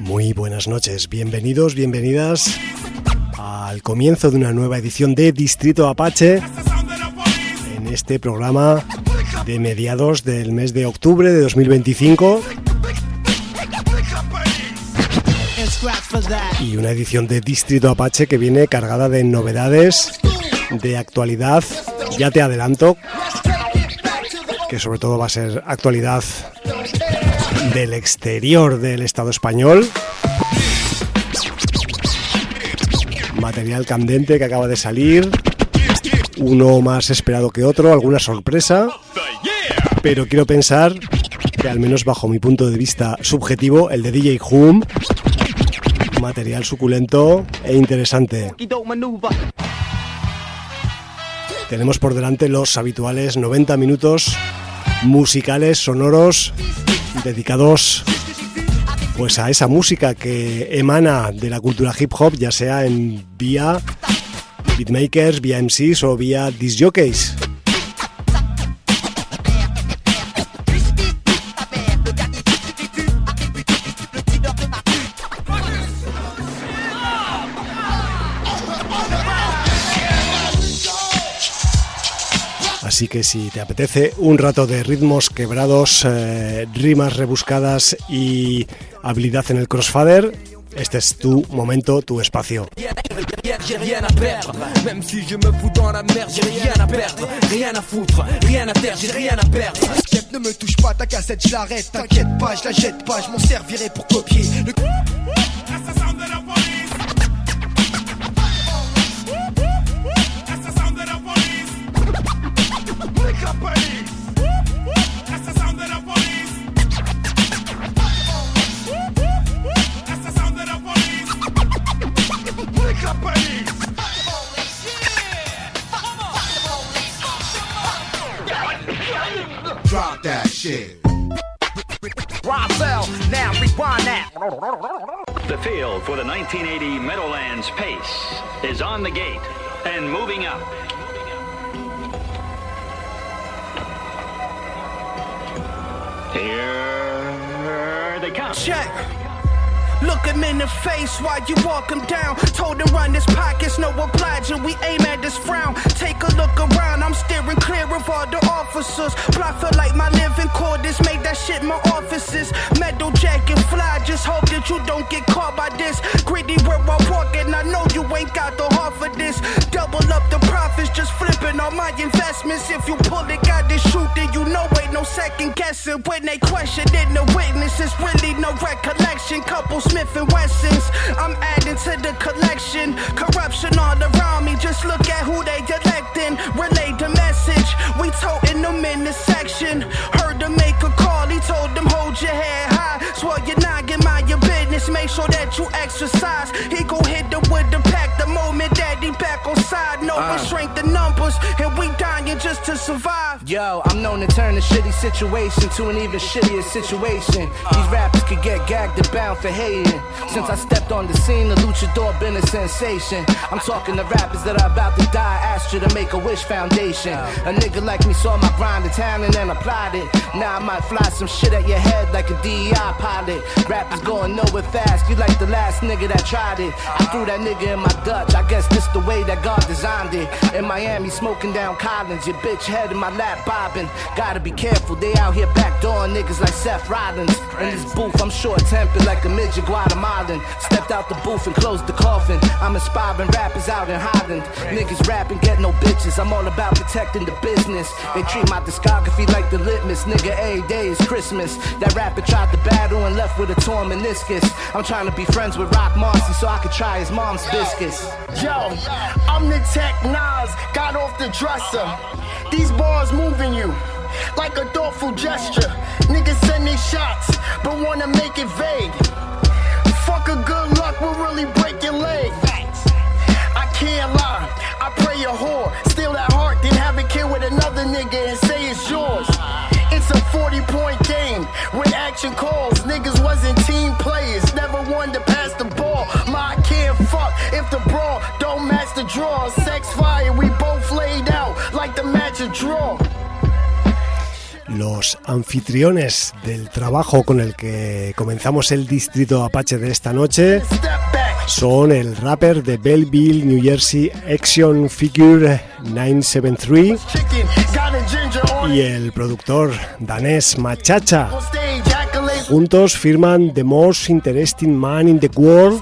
Muy buenas noches, bienvenidos, bienvenidas al comienzo de una nueva edición de Distrito Apache en este programa de mediados del mes de octubre de 2025 y una edición de Distrito Apache que viene cargada de novedades, de actualidad. Ya te adelanto que sobre todo va a ser actualidad del exterior del Estado español. Material candente que acaba de salir, uno más esperado que otro, alguna sorpresa, pero quiero pensar que, al menos bajo mi punto de vista subjetivo, el de DJ Hum, material suculento e interesante. Tenemos por delante los habituales 90 minutos musicales, sonoros, dedicados pues a esa música que emana de la cultura hip hop, ya sea en vía beatmakers, vía MCs o vía disc jockeys. Así que si te apetece un rato de ritmos quebrados, rimas rebuscadas y habilidad en el crossfader, este es tu momento, tu espacio. Ne me touche pas, ta cassette, je l'arrête, t'inquiète pas, je la jette pas, je m'en servirai pour copier. Drop that shit. Roswell, now rewind that. The field for the 1980 Meadowlands Pace is on the gate and moving up. Here they come. Check. Look him in the face while you walk him down. Told him run his pockets, no obliging. We aim at his frown. Take a look around, I'm steering clear of all the officers. Plot for like my living quarters, make that shit my offices. Metal jacket fly, just hope that you don't get caught by this. Greedy where I'm walking, I know you ain't got the heart for this. Double up the profits, just flipping all my investments. If you pull it, got this shooting, you know ain't no second guessing. When they questioning the witnesses, really no recollection. Couple Smith and Wessons, I'm adding to the collection. Corruption all around me, just look at who they electing. Relay the message, we toting them in the section. Heard them make a call, he told them hold your head high. Swore you're not get mind your business, make sure that you exercise. He gon' hit them with the pack the moment that he back on side. No restraint the numbers, and we dying just to survive. Yo, I'm known to turn a shitty situation to an even shittier situation. These rappers could get gagged and bound for hating. Since I stepped on the scene, the luchador been a sensation. I'm talking to rappers that are about to die, asked you to make a wish foundation. A nigga like me saw my grind and talent and applied it. Now I might fly some shit at your head like a DEI pilot. Rappers going nowhere fast, you like the last nigga that tried it. I threw that nigga in my Dutch, I guess this the way that God designed it. In Miami smoking down Collins, your bitch head in my lap bobbing. Gotta be careful, they out here backdooring niggas like Seth Rollins. In this booth, I'm short-tempered like a midget Guatemalan. Stepped out the booth and closed the coffin. I'm inspiring rappers out in Holland. Niggas rapping, get no bitches. I'm all about protecting the business. They treat my discography like the litmus. Nigga, every day is Christmas. That rapper tried to battle and left with a torn meniscus. I'm trying to be friends with Rock Marcy so I could try his mom's biscuits. Yo, I'm the Tech Nas, got off the dresser. These bars moving you like a thoughtful gesture. Niggas send they shots, but wanna make it vague. Fuck a good luck, we'll really break your leg. I can't lie, I pray a whore. Steal that heart, then have it killed with another nigga and say it's yours. It's a 40-point game with action calls. Niggas wasn't team players, never wanted to pass the ball. My I can't fuck if the brawl don't match the draw. Sex fire, we both laid out like the match of draw. Los anfitriones del trabajo con el que comenzamos el Distrito Apache de esta noche son el rapper de Belleville, New Jersey, Action Figure 973 y el productor danés Machacha. Juntos firman The Most Interesting Man in the World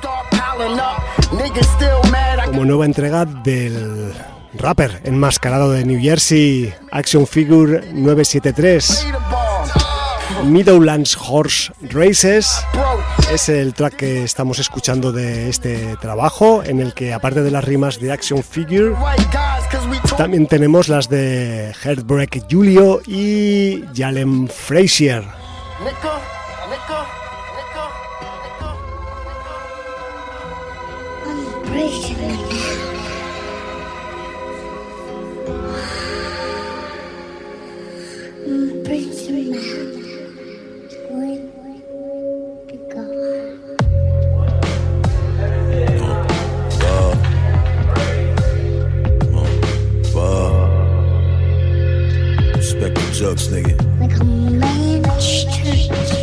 como nueva entrega del rapper enmascarado de New Jersey, Action Figure 973. Meadowlands Horse Races es el track que estamos escuchando de este trabajo, en el que aparte de las rimas de Action Figure también tenemos las de Heartbreak Julio y Jalen Frazier. Jugs, nigga. Like a man's church.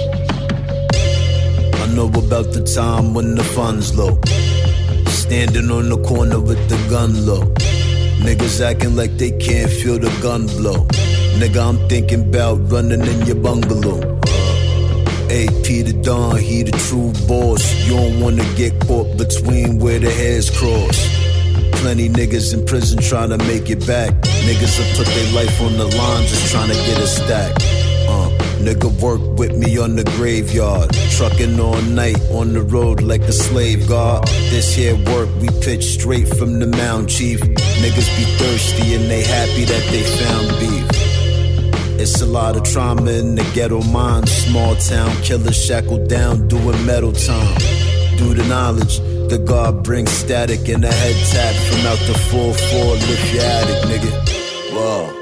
I know about the time when the fun's low, standing on the corner with the gun low. Niggas acting like they can't feel the gun blow. Nigga, I'm thinking about running in your bungalow. AP the Don, he the true boss. You don't wanna get caught between where the heads cross. Plenty niggas in prison trying to make it back. Niggas have put their life on the line just trying to get a stack. Nigga work with me on the graveyard, trucking all night on the road like a slave guard. This here work we pitch straight from the mound, chief. Niggas be thirsty and they happy that they found beef. It's a lot of trauma in the ghetto mind. Small town killers shackled down doing metal time. Due to knowledge, the God brings static and a head tap from out the 4-4. Lift your attic, nigga. Wow.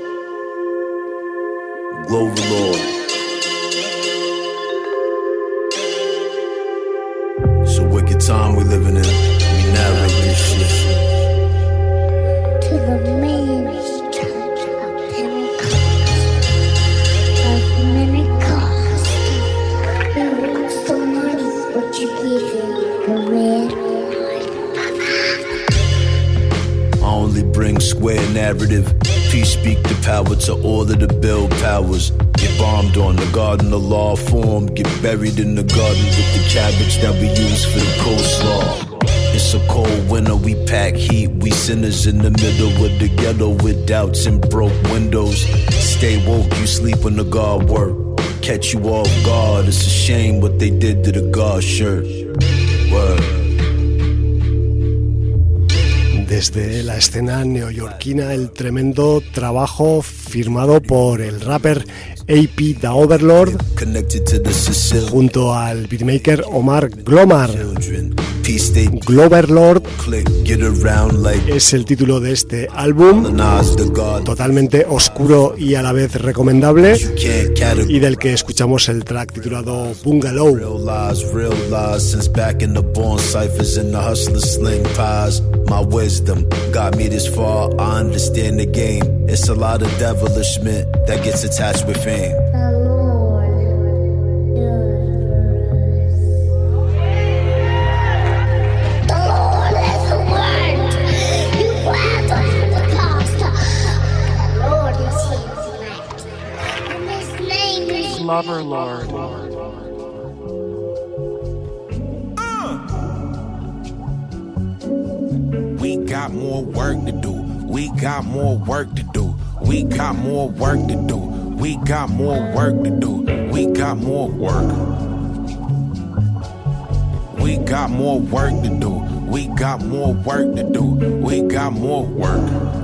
Glover Lord. It's a wicked time we living in. We narrate this shit. To the man's church of Pentecost. You lose the money, what you give it, the red. I only bring square narrative. Peace speak the power to all of the bill powers. Get bombed on, the garden of law form. Get buried in the garden with the cabbage that we use for the coleslaw. It's a cold winter, we pack heat. We sinners in the middle of the ghetto with doubts and broke windows. Stay woke, you sleep when the God work. Catch you off guard, it's a shame what they did to the God shirt. Word. Desde la escena neoyorquina, el tremendo trabajo firmado por el rapper AP The Overlord junto al beatmaker Omar Glomar. Gloverlord es el título de este álbum, totalmente oscuro y a la vez recomendable, y del que escuchamos el track titulado Bungalow. My wisdom got me this far, I understand the game. It's a lot of devilishment that gets attached with fame. Lover Lord. We got more work to do. We got more work to do. We got more work to do. We got more work to do. We got more work. We got more work to do. We got more work to do. We got more work.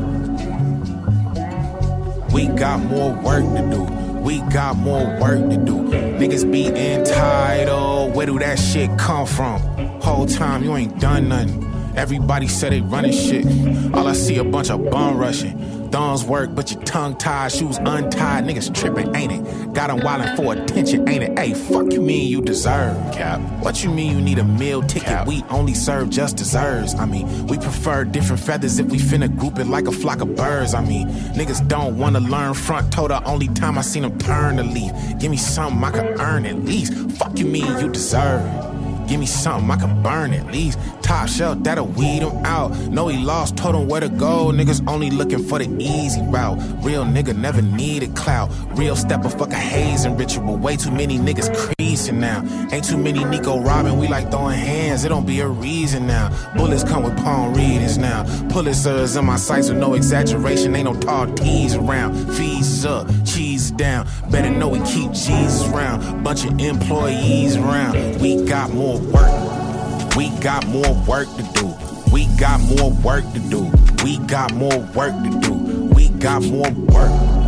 We got more work to do. We got more work to do. Niggas be entitled. Where do that shit come from? Whole time you ain't done nothing. Everybody said they running shit. All I see a bunch of bum rushing. thumbs work, but your tongue tied, shoes untied. Niggas tripping, ain't it? Got them wildin' for attention, ain't it? Hey, fuck you mean you deserve? Cap. What you mean you need a meal ticket? Cap. We only serve just desserts. I mean, we prefer different feathers if we finna group it like a flock of birds. I mean, niggas don't wanna learn front. Told her only time I seen them turn to leave. Give me something I can earn at least. Fuck you mean you deserve? Give me something I can burn at least. Top shelf, that'll weed him out. Know he lost, told him where to go. Niggas only looking for the easy route. Real nigga never needed clout. Real stepper, fuck a hazing ritual. Way too many niggas creasing now. Ain't too many Nico Robin, we like throwing hands. It don't be a reason now. Bullets come with palm readings now. Pulitzers in my sights with no exaggeration. Ain't no tall T's around. Fees up, cheese down. Better know we keep Jesus around. Bunch of employees around. We got more work. We got more work to do. We got more work to do. We got more work to do. We got more work.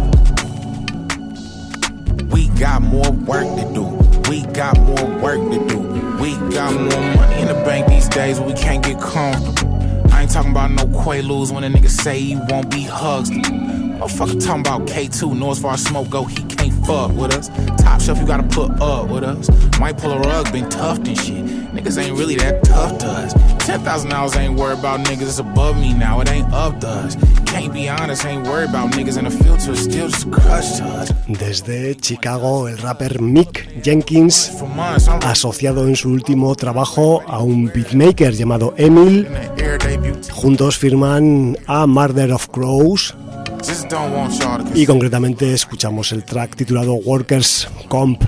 We got more work to do. We got more work to do. We got more money in the bank these days, but we can't get comfortable. I ain't talking about no Quaaludes when a nigga say he won't be hugs. Motherfucker talking about K2, know as far as smoke go, he can't fuck with us. Top shelf, you gotta put up with us. Might pull a rug, been tough and shit. Niggas ain't really that tough to us. $10,000 ain't worried about niggas, it's above me now, it ain't up to us. Can't be honest, ain't worried about niggas in the filter, it's still just a crush to us. Desde Chicago, el rapper Mick Jenkins, asociado en su último trabajo a un beatmaker llamado Emil. Juntos firman a Murder of Crows. Y concretamente escuchamos el track titulado Workers' Comp.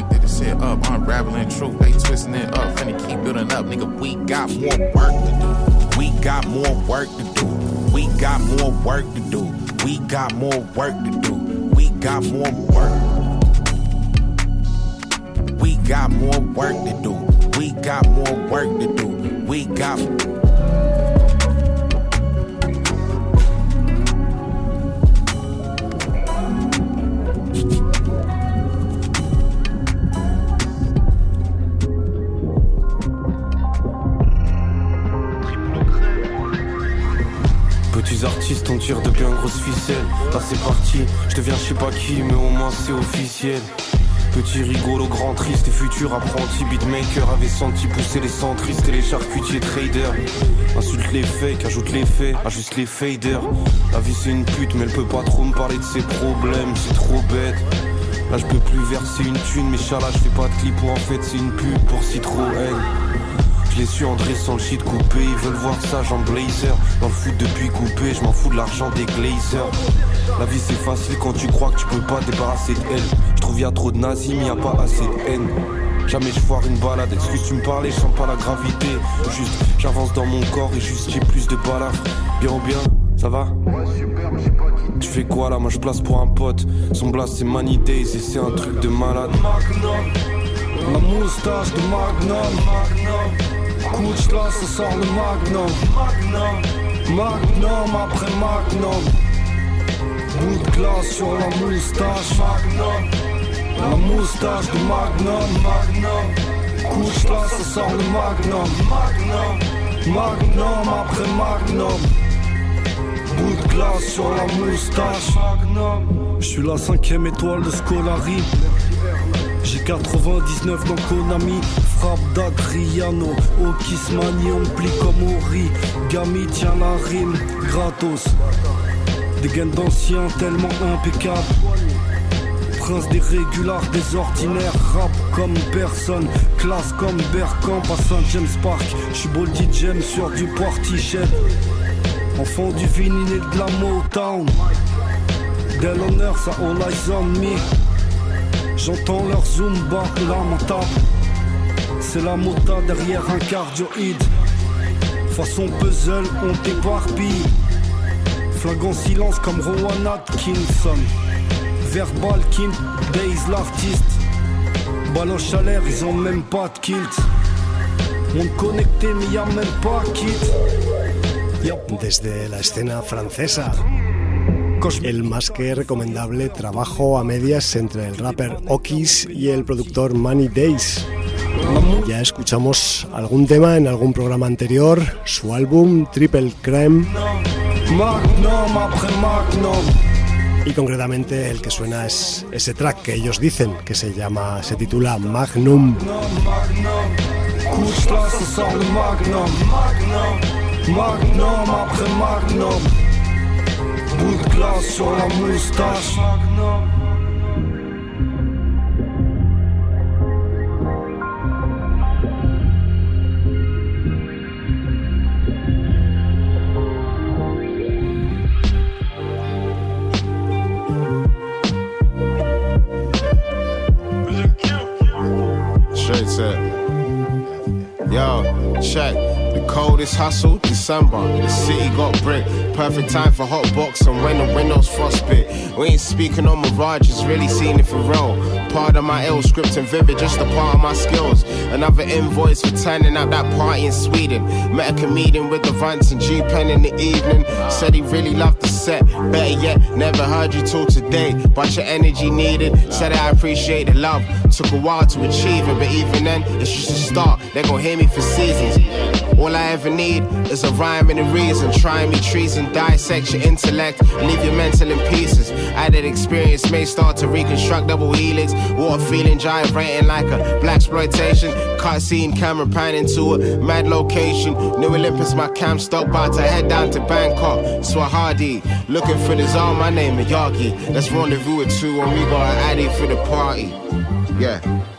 Petits artistes, on tire de bien grosses ficelles. Là c'est parti, je deviens je sais pas qui, mais au moins c'est officiel. Petit rigolo, grand triste et futur apprenti beatmaker avait senti pousser les centristes et les charcutiers traders. Insulte les fakes, ajoute les faits, ajuste les faders. La vie c'est une pute mais elle peut pas trop me parler de ses problèmes, c'est trop bête. Là je peux plus verser une thune, mais chala je fais pas de clip où en fait c'est une pub pour Citroën. Je les suis en dressant le shit coupé, ils veulent voir ça, j'en blazer. Dans le foot depuis coupé, je m'en fous de l'argent des glazers. La vie c'est facile quand tu crois que tu peux pas te débarrasser de elle. Je trouve y'a trop de nazis mais y'a pas assez de haine. Jamais je foire une balade, excuse tu me parlais, je sens pas la gravité. Juste j'avance dans mon corps et juste j'ai plus de balafres. Bien ou bien, ça va? Tu fais quoi là? Moi je place pour un pote. Son blast c'est Money Days et c'est un truc de malade. La moustache de Magnum. Couche là, ça sort le Magnum. Magnum après Magnum. Bout de glace sur la moustache. La moustache de Magnum. Couche là, ça sort le Magnum. Magnum après Magnum. Bout de glace sur la moustache. Je suis la 5ème étoile de Scolari. J'ai 99 dans Konami, frappe d'Adriano, Okismani, on plie comme Ori, Gami tient la rime, gratos. Des gains d'anciens tellement impeccables. Prince des régulars, des ordinaires, rap comme personne, classe comme Bergkamp à Saint-James Park. J'suis Boldy James sur du Portichet, enfant du vinyle et de la Motown. Dès l'honneur, ça all eyes on me. J'entends leur zumba lamentable. C'est la mota derrière un cardioïde. Façon puzzle, on t'éparpille. Flag en silence comme Rowan Atkinson. Verbal King, Days l'artiste. Baloche à l'air, ils ont même pas de kilt. Monde connecté mais y'a même pas kit. Desde la escena francesa, el más que recomendable trabajo a medias entre el rapper Okis y el productor Money Days. Ya escuchamos algún tema en algún programa anterior, su álbum Triple Creme Magnum après Magnum. Y concretamente el que suena es ese track que ellos dicen que se titula Magnum. Couche là, ça sort le Magnum. Magnum après Magnum. Bout de glace sur la moustache. Yo, check. The coldest hustle, December. The city got brick. Perfect time for hot box and when the windows frostbit. We ain't speaking on Mirage, it's really seen it for real. Part of my ill script and vivid, just a part of my skills. Another invoice for turning out that party in Sweden. Met a comedian with the Vance and G-Pen in the evening. Said he really loved the set. Better yet, never heard you till today. But your energy needed. Said I appreciate the love. Took a while to achieve it, but even then, it's just a start. They gon' hear me for seasons. All I ever need is a rhyme and a reason. Try me treason, dissect your intellect, and leave your mental in pieces. Added experience may start to reconstruct double helix. Water feeling gyrating like a blaxploitation. Cutscene camera panning to a mad location. New Olympus, my camp stock, about to head down to Bangkok. Swahadi, looking for the zone, my name is Yagi. Let's rendezvous at 2 when we got an addy for the party. Yeah.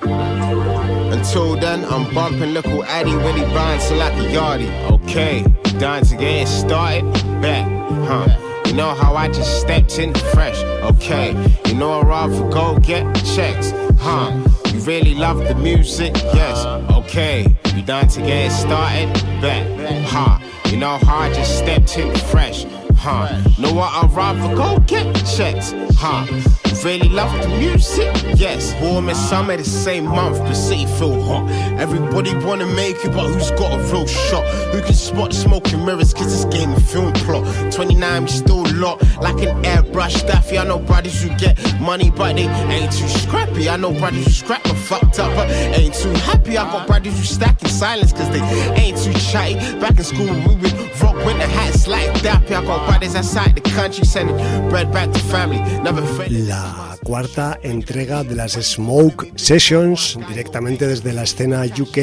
Until then, I'm bumping little Addy when he bouncing like a yardie. Okay, down to get started, back, huh? You know how I just stepped in fresh, okay? You know I'd rather go get checks, huh? You really love the music, yes, okay. You down to get started, back, huh? You know how I just stepped in fresh, huh? Know what I'd rather go get checks, huh? Really love the music, yes. Warm in summer the same month, but city feel hot. Everybody wanna make it, but who's got a real shot? Who can spot smoking mirrors, cause this game a film plot. 29, we still lot, like an airbrush daffy. I know brothers who get money, but they ain't too scrappy. I know brothers who scrap and fucked up, but ain't too happy. I got brothers who stack in silence, cause they ain't too chatty. Back in school, we would rock with the hats like dappy. I got brothers outside the country, sending bread back to family. Never La cuarta entrega de las Smoke Sessions, directamente desde la escena UK.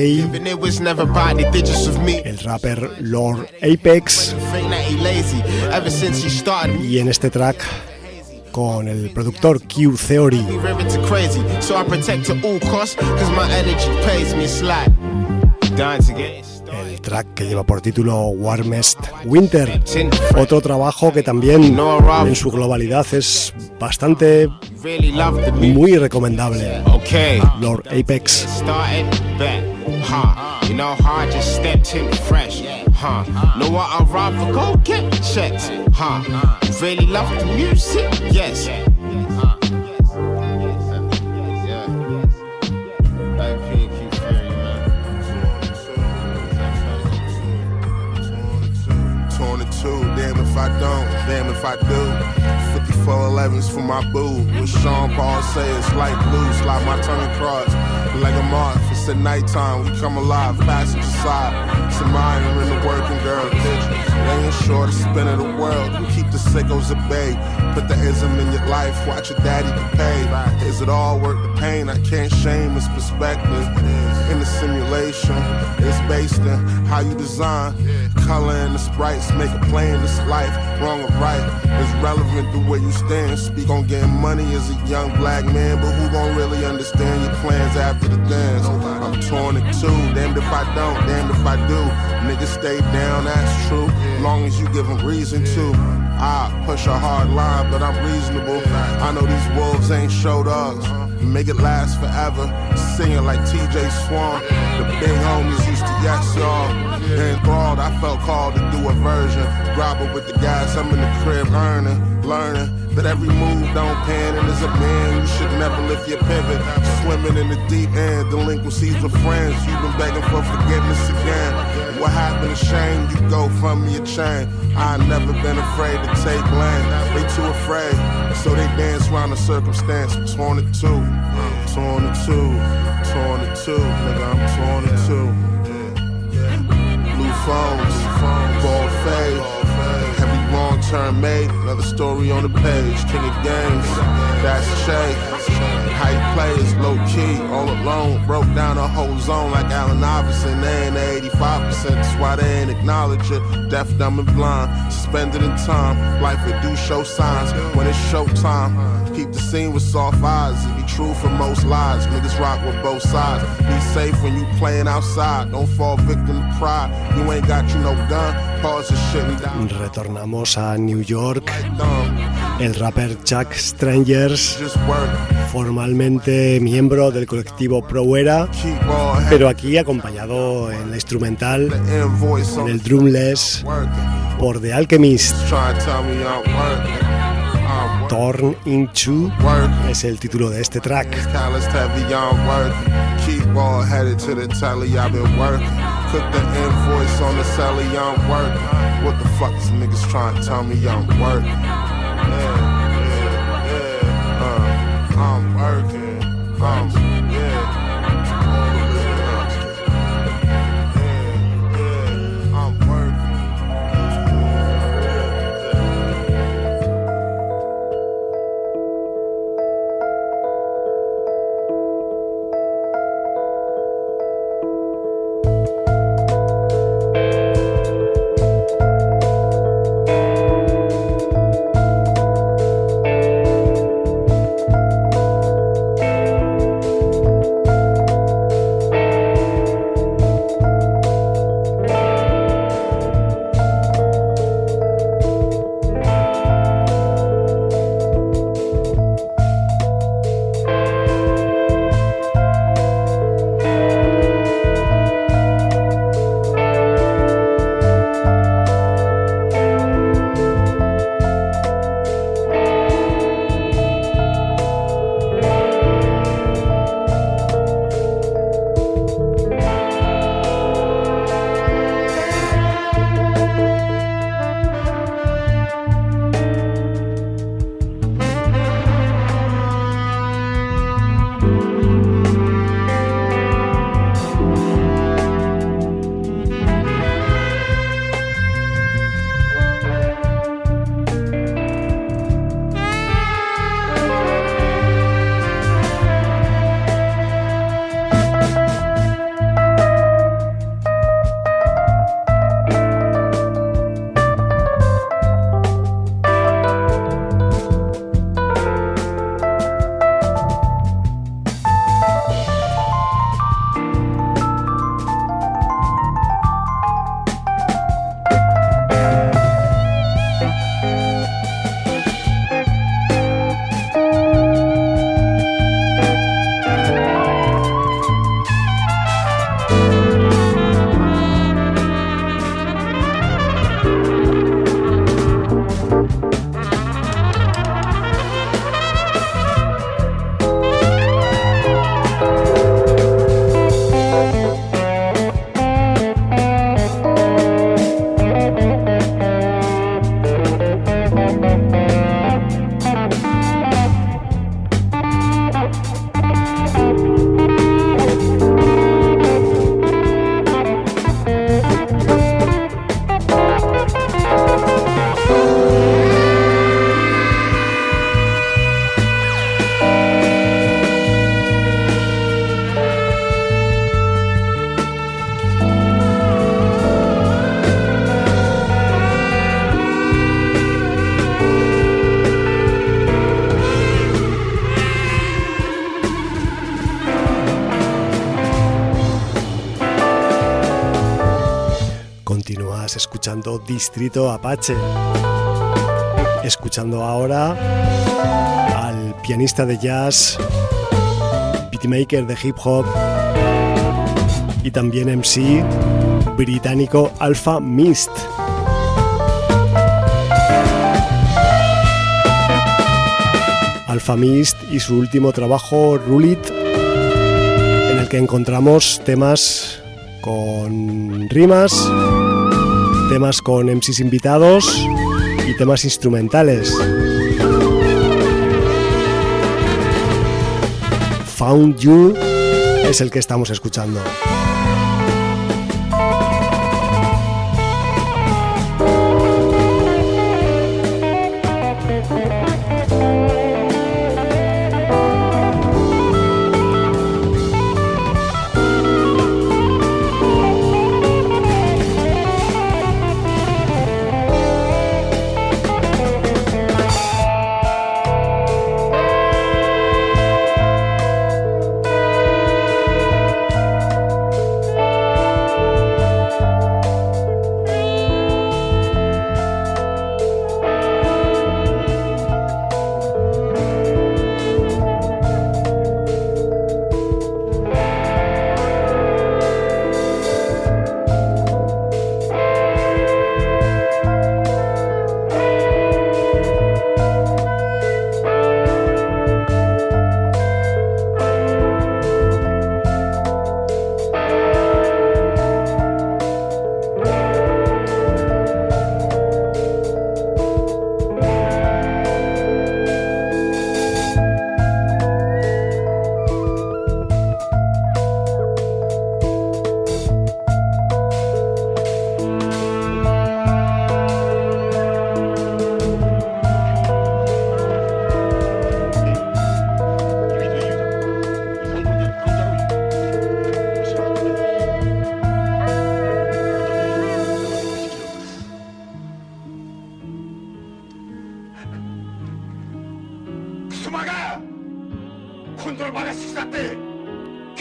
El rapper Lord Apex. Y en este track con el productor Q Theory. El track que lleva por título Warmest Winter. Otro trabajo que también en su globalidad es bastante muy recomendable. Lord Apex. You know how I just stepped in fresh, huh? Know what I'd rather go get checked, huh? Really love the music, yes. Damn if I don't, damn if I do. 5411s for my boo. What Sean Paul say, it's like blue. Slide my tongue across like a moth. It's at nighttime, we come alive, passenger side. Some iron in the working girl picture. They ain't sure the spin of the world. You keep the sickos at bay. Put the ism in your life, watch your daddy get paid. Is it all worth the pain? I can't shame his perspective. In the simulation, it's based in how you design. Color and the sprites make a play in this life. Wrong or right, it's relevant to where you stand. Speak on getting money as a young black man, but who gon' really understand your plans after the dance? I'm torn in two, damned if I don't, damned if I do. Niggas stay down, that's true, long as you give them reason to. I push a hard line, but I'm reasonable. I know these wolves ain't show dogs. Make it last forever. Singing like TJ Swan. The big homies used to yes y'all. Enthralled, I felt called to do a version. Grapple with the guys, I'm in the crib earning, learning that every move don't pan. And as a man, you should never lift your pivot. Swimming in the deep end, delinquencies with friends. You've been begging for forgiveness again. What happened to shame? You go from me a chain. I never been afraid to take blame. They too afraid, so they dance around the circumstance. I'm torn in two, torn in two, torn in two, nigga, I'm torn in two. Blue phones, bald fade, every wrong turn made, another story on the page. King of games, that's Shay. How you play is low key, all alone. Broke down a whole zone like Allen Iverson. They ain't 85%, that's why they ain't acknowledge it. Deaf, dumb, and blind, suspended in time. Life it do show signs when it's showtime. Keep the scene with soft eyes, it be true for most lies. Niggas rock with both sides. Be safe when you playing outside, don't fall victim to pride. You ain't got you no gun, pause the shit and die. Retornamos a New York. El rapper Chuck Strangers, formalmente miembro del colectivo Pro Era, pero aquí acompañado en la instrumental, en el drumless, por The Alchemist. Torn Into es el título de este track. Keep all headed to the telly, I've been working. Cook the invoice on the celly, I'm working. What the fuck is niggas trying to tell me I'm working? I'm working. Escuchando Distrito Apache, escuchando ahora al pianista de jazz, beatmaker de hip hop y también MC británico Alfa Mist. Alfa Mist y su último trabajo, Rule It, en el que encontramos temas con rimas, temas con MCs invitados y temas instrumentales. Found You es el que estamos escuchando.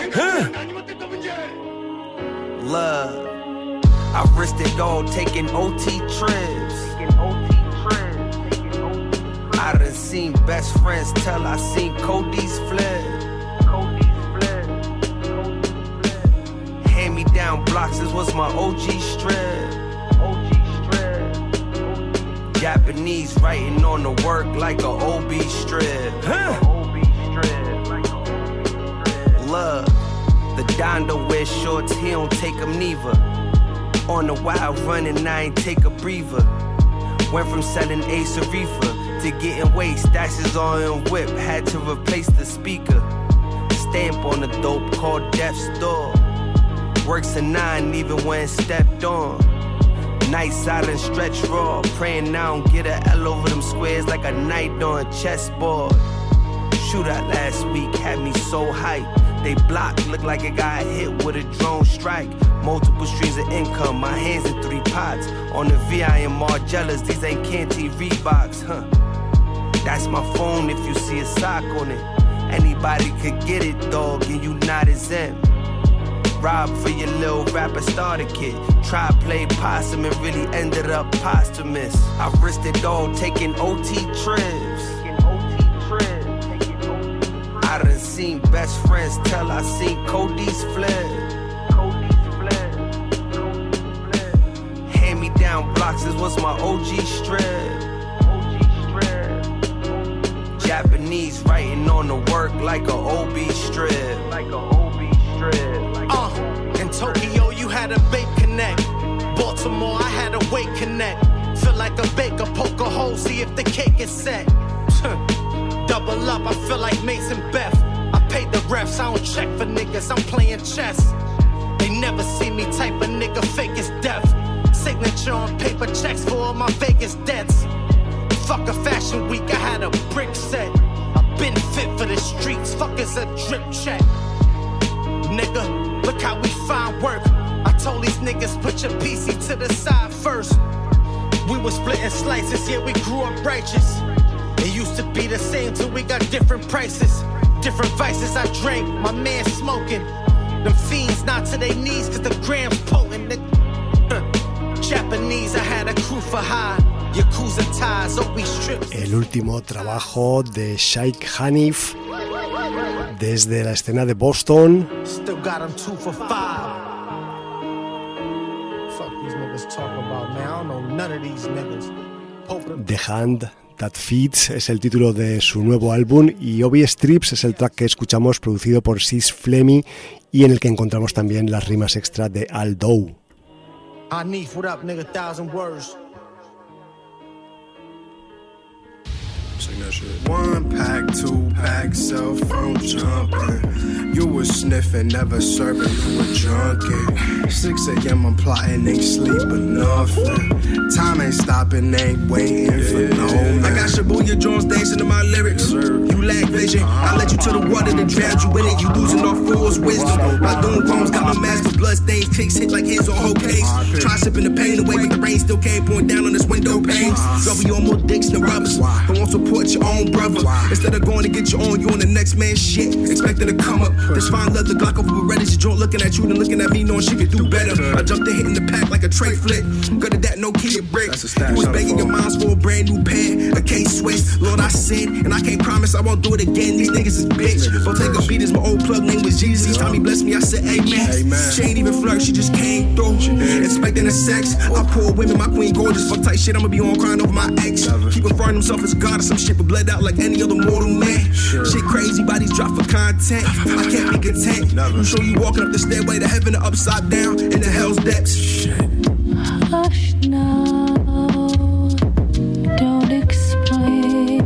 Love. I risked it all taking OT trips. I done seen best friends tell I seen Cody's flip. Hand me down blocks, this was my OG strip. Japanese writing on the work like a OB strip. Love. The Donda wear shorts, he don't take them neither. On the wild running, I ain't take a breather. Went from selling Ace of Reefer to getting waste, stashes on and whip. Had to replace the speaker. Stamp on the dope called Death's Door. Works a 9 even when stepped on. Night silent stretch raw. Praying I don't get a L over them squares like a knight on a chessboard. Shootout last week had me so hyped. They blocked, looked like it got hit with a drone strike. Multiple streams of income, my hands in 3 pots. On the VI and Margellas, these ain't Canty Reeboks, huh? That's my phone if you see a sock on it. Anybody could get it, dog, and you not exempt. Rob for your little rapper starter kit. Try play possum and really ended up posthumous. I risked it all taking OT trips. I done seen best friends tell I seen Cody's flip. Hand me down blocks, this was my OG strip. Japanese writing on the work like a OB strip. In Tokyo you had a bake connect. Baltimore I had a weight connect. Feel like a baker, poke a hole, see if the cake is set. Double up, I feel like Mason Beth. I paid the refs, I don't check for niggas, I'm playing chess. They never see me type a nigga fake as death. Signature on paper checks for all my Vegas debts. Fuck a fashion week, I had a brick set. I've been fit for the streets, fuck is a drip check. Nigga, look how we find work. I told these niggas put your PC to the side first. We was splitting slices, yeah we grew up righteous. It used to be the same till we got different prices. Different vices I drank, my man smoking. Them fiends not to their knees cause the gram's potent. Japanese, I had a crew for hire. Yakuza ties, OB strips. El último trabajo de Sheikh Hanif desde la escena de Boston. Still got them 2 for 5. Fuck these niggas talking about, man. I don't know none of these niggas. The Hand That Feeds es el título de su nuevo álbum y OB Strips es el track que escuchamos producido por Sis Flemmy y en el que encontramos también las rimas extra de Al Dow. Hanif, what up, nigga? 1,000 words. Sing that shit. 1 pack, 2 pack, cell phone jumping. You was sniffing, never serving, you a junkie. 6 a.m. I'm plotting, ain't sleeping nothing. Time ain't stopping, ain't waiting for no man. I got Shibuya Jones dancing to my lyrics. You lack vision, I let you to the water that drowned you in it. You losing all fool's wisdom. My doom poems got no mask, but blood stains, kicks hit like his on whole case. Try sipping the pain away, but the rain still came pouring down on this window panes. Drove you on more dicks than rubbers, but won't support your own brother. Instead of going to get your own, you on the next man's shit, expecting to come up. This fine leather Glock over with reddish joint, looking at you and looking at me, knowing she could do better. I jumped in, hitting the pack like a tray flip. Good at that, no key or brick. You was begging your moms for a brand new pair, a K-Swiss. Lord, I said, and I can't promise I won't do it again. These niggas is bitch. Don't take a beat, as my old plug name was Jesus. Each time he blessed me, I said amen. She ain't even flirt, she just came through. Expecting the sex. I poor women, my queen gorgeous. Fuck tight shit, I'ma be on crying over my ex. Keep referring himself as God or some shit, but bled out like any other mortal man. Shit crazy, bodies drop for content. I can't be content. I'm sure you walking up the stairway to heaven or upside down in the hell's depths. Hush now, don't explain.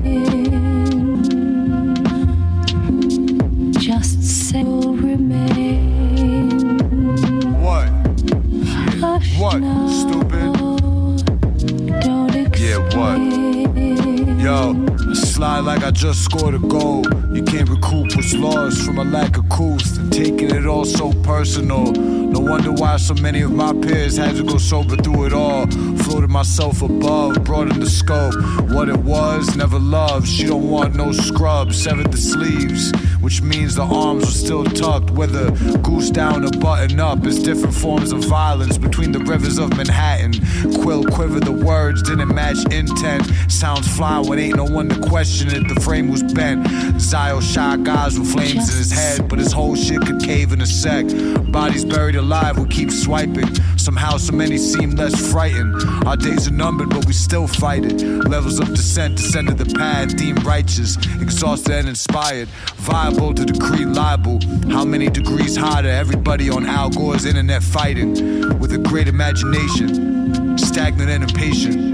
Just say will remain. What? Hush what? Now, stupid? don't explain. Yeah, what? Yo, slide like like I just scored a goal. You can't recoup what's lost from a lack of couth, and taking it all so personal. No wonder why so many of my peers had to go sober through it all. Floated myself above, broadened the scope. What it was, never loved. She don't want no scrub. Severed the sleeves, which means the arms were still tucked. Whether goose down or button up, it's different forms of violence between the rivers of Manhattan. Quill quiver, the words didn't match intent. Sounds fly when ain't no one to question it. The frame was bent. Zio shy guys with flames in his head, but his whole shit could cave in a sec. Bodies buried alive, we keep swiping. Somehow so many seem less frightened. Our days are numbered, but we still fight it. Levels of descent, descended the path, deemed righteous, exhausted and inspired. Viable to decree libel. How many degrees hotter? Everybody on Al Gore's internet fighting. With a great imagination, stagnant and impatient.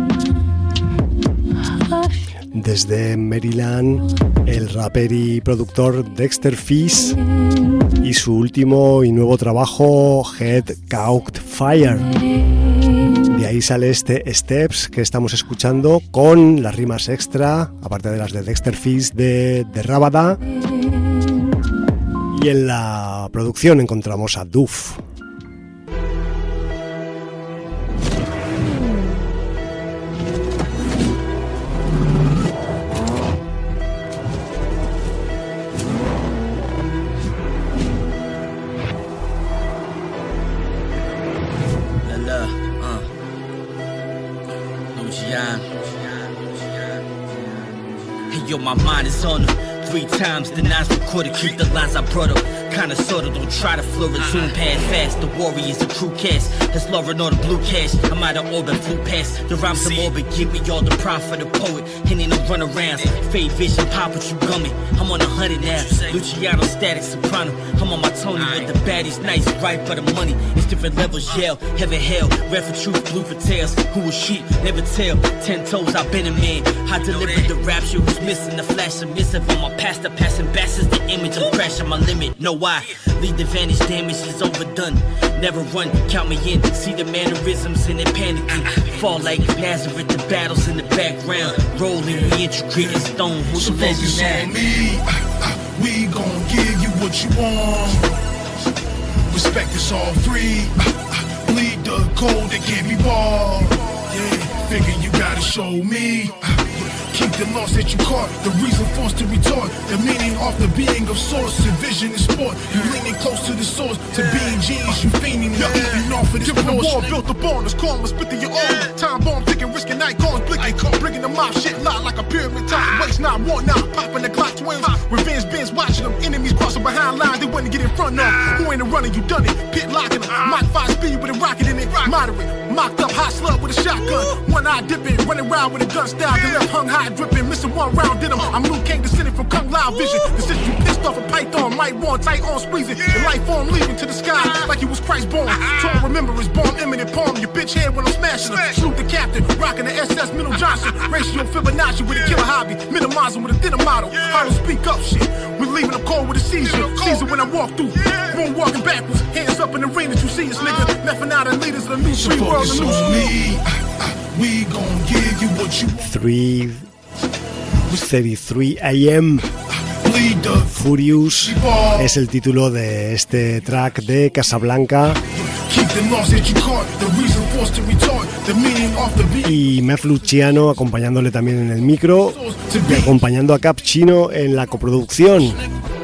Desde Maryland, el rapper y productor Dexter Fizz y su último y nuevo trabajo, Head Caught Fire. De ahí sale este Steps que estamos escuchando con las rimas extra, aparte de las de Dexter Fizz de Rabada. Y en la producción encontramos a Duff. Yo, my mind is on them 3 times, the nines recorded, keep the lines I brought up. Kinda sorta, don't try to floor it, zoom past fast. The warriors, a crew cast, that's Lauren or the blue cash. I'm out of orbit, flew past, the rhymes of orbit. Give me all the pride for the poet, and ain't no runarounds. Fade vision, pop what you gummy. I'm on 100 now, Luciano, static, soprano. I'm on my Tony with the baddies, nice, right for the money. It's different levels, yell, heaven, hell. Red for truth, blue for tails. Who was sheep, never tell. 10 toes, I've been a man. I delivered the rapture, who's missing the flash, submissive on my pastor, passing bastards, the image. I'm crashing my limit, no why. Lead the vantage, damage is overdone. Never run, count me in. See the mannerisms and they panicking. Fall like Nazareth, the battles in the background. Rolling, we intricate in stone. Who's the legend now? On me, we gon' give you what you want. Respect is all free. Bleed the code that can't be bought. Yeah, figure you gotta show me. Keep the loss that you caught, the reason forced to retort, the meaning of the being of source, and vision and sport. You leaning close to the source, to being genius, you fiending, you're eating off of this war built upon us, calm, spit to your arm. Time bomb ticking, risking night calls, blinking, bringing the mob shit lie like a pyramid top. Waste not, war not, popping the Glock twins. Revenge bins watching them, enemies crossing behind lines they wouldn't get in front of. Who ain't a runner, you done it, pit locking them. Mach 5 speed with a rocket in it, moderate. Mocked up hot slug with a shotgun, one eye dipping, running around with a gun style, the left hung high dripping, missing one round did him. I'm Luke King descending from Kung Lao vision. The since you pissed off a python, might want tight on squeezing. Your life form leaving to the sky like he was Christ born. Tall remember his bomb imminent palm, your bitch head when I'm smashing her. Salute the captain, rocking the SS Middle Johnson. Ratio Fibonacci with a killer hobby, minimizing with a thinner model. How to speak up shit, we're leaving them cold with a seizure. Season when I walk through, room walking backwards, hands up in the ring that you see us nigga. Leffing out and leaders of the new free world. Me, we gon' give you what you want. 3:33 AM. Furious es el título de este track de Casablanca. Y Mef Luciano acompañándole también en el micro y acompañando a Capchino en la coproducción.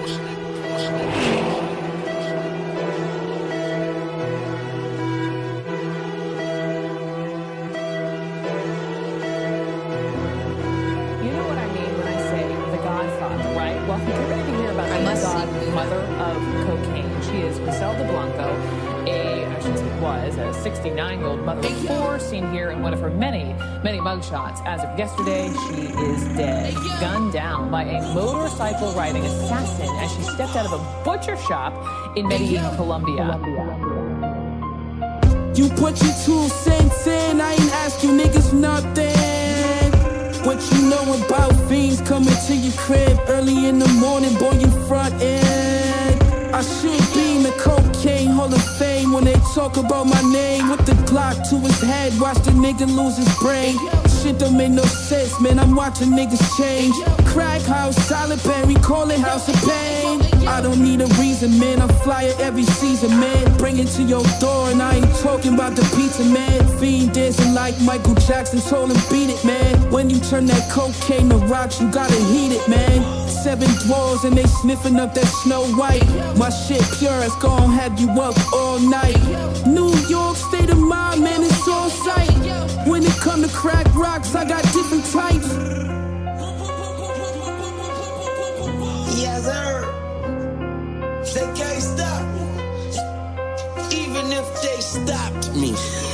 Shots. As of yesterday, she is dead, gunned down by a motorcycle-riding assassin as she stepped out of a butcher shop in Medellin, Colombia. You put your 2 cents in, I ain't ask you niggas nothing. What you know about fiends coming to your crib early in the morning, boy, you frontin'. I should be in the cocaine hall of fame when they talk about my name. With the Glock to his head, watch the nigga lose his brain. shit don't make no sense, man. I'm watching niggas change. Crack house, Solitary, call it house of pain. I don't need a reason, man. I'm flyer every season, man. Bring it to your door, and I ain't talking about the pizza, man. Fiend dancing like Michael Jackson, told him beat it, man. When you turn that cocaine to rocks, you gotta heat it, man. 7 dwarves and they sniffing up that Snow White. My shit pure, it's gon' have you up all night. New York state of mind, man, it's all sight. When it come to crack rocks, I got different types. Yes, sir. They can't stop me, even if they stopped me.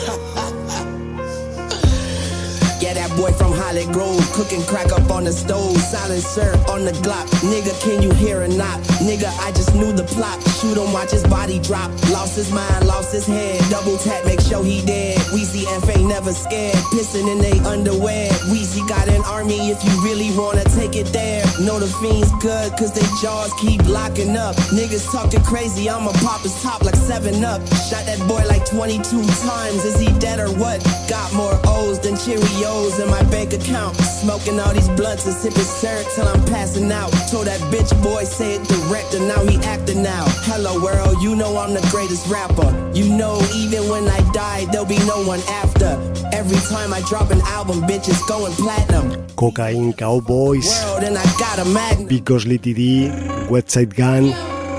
Yeah, that boy from Holly Grove, cooking crack up on the stove, silencer on the Glock. Nigga, can you hear or not? Nigga, I just knew the plot. Shoot him, watch his body drop. Lost his mind, lost his head. Double tap, make sure he dead. Weezy F ain't never scared. Pissing in they underwear. Weezy got an army if you really wanna take it there. Know the fiends good, cause they jaws keep locking up. Niggas talking crazy, I'ma pop his top like 7-Up. Shot that boy like 22 times. Is he dead or what? Got more O's than Cheerios in my bank account. Smoking all these blunts and sipping syrup till I'm passing out. Told that bitch boy say it direct and now he acting now. Hello world, you know I'm the greatest rapper. You know even when I die there'll be no one after. Every time I drop an album, bitch, it's going platinum. Cocaine Cowboys, World, and I got a magnet. Because Litty Westside Gun.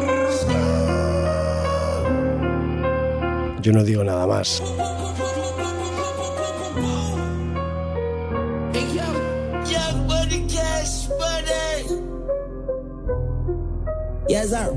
Yo no digo nada más. Yes, sir.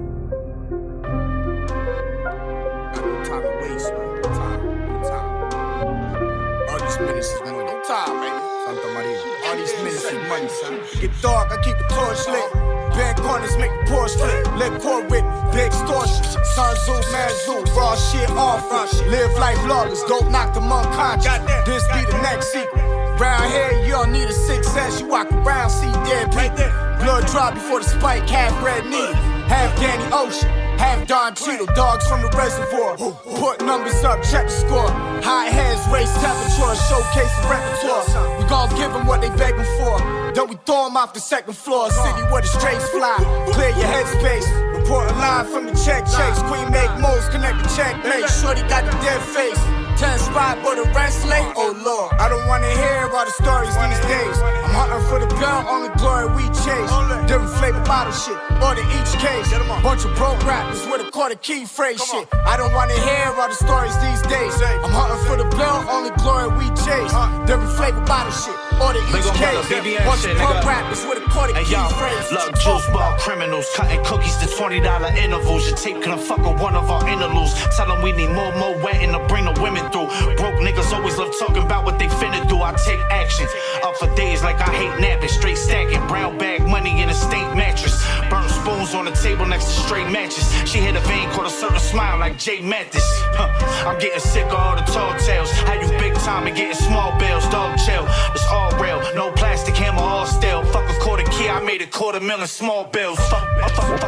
Time to waste, man. Time. All these minutes is money. No time, man. Santa Maria. All these minutes is money, son. Get dark, I keep the torch lit. Bad corners make the Porsche flip. Let core with big extortion. Sun Zeus, man Zeus. Raw shit off. Live life lawless. Don't knock them unconscious. This be the next sequel. Round here, you don't need a 6S. You walk around, see dead people. Blood drop before the spike, half red needle. Half Danny Ocean, half Don Cheadle. Dogs from the reservoir. Put numbers up, check the score. High heads, raise temperature, showcase the repertoire. We gon' give them what they begging for. Then we throw them off the second floor. City where the straights fly. Clear your headspace. Report a line from the check chase. Queen make moves, connect the checkmate. Shorty got the dead face. 10 spot, but the rest late. Oh Lord, I don't wanna hear all the stories these days. I'm hunting for the belt, only glory we chase. Different flavor bottle shit, order each case. Bunch of broke rappers with a quarter key phrase shit. I don't wanna hear all the stories these days. I'm hunting for the belt, only glory we chase. Different flavor bottle shit, order each case. Bunch of broke rappers with a quarter key phrase. Look, juice bar criminals, cutting cookies to $20 intervals. Your tape couldn't fuck with one of our interludes. Tell them we need more wetting to bring the women through. Broke niggas always love talking about what they finna do. I take action. Up for days like I hate napping. Straight stacking. Brown bag money in a state mattress. Burnt spoons on the table next to straight matches. She hit a vein, caught a certain smile like Jay Mathis. I'm getting sick of all the tall tales. How you big time and getting small bills. Dog chill. It's all real. No plastic hammer, all steel. Fuck a quarter key, I made $250,000 small bills. Fuck a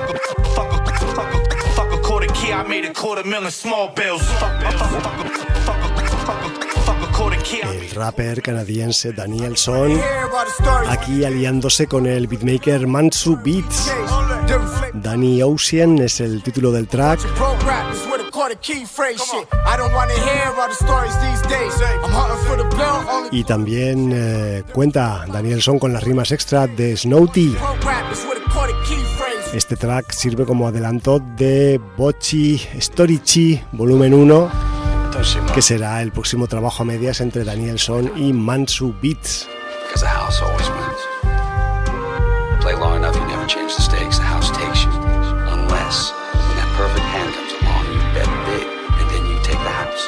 quarter key, I made $250,000 small bills. El rapper canadiense Daniel Son, aquí aliándose con el beatmaker Mansu Beats. Danny Ocean es el título del track. Y también cuenta Daniel Son con las rimas extra de Snowty. Este track sirve como adelanto de Bocchi Storici Volumen 1, que será el próximo trabajo a medias entre Daniel Son y Mansu Beats. Because the house always wins. Play long enough, you never change the stakes. The house takes you. Unless, when that perfect hand comes along, you bet big, and then you take the house.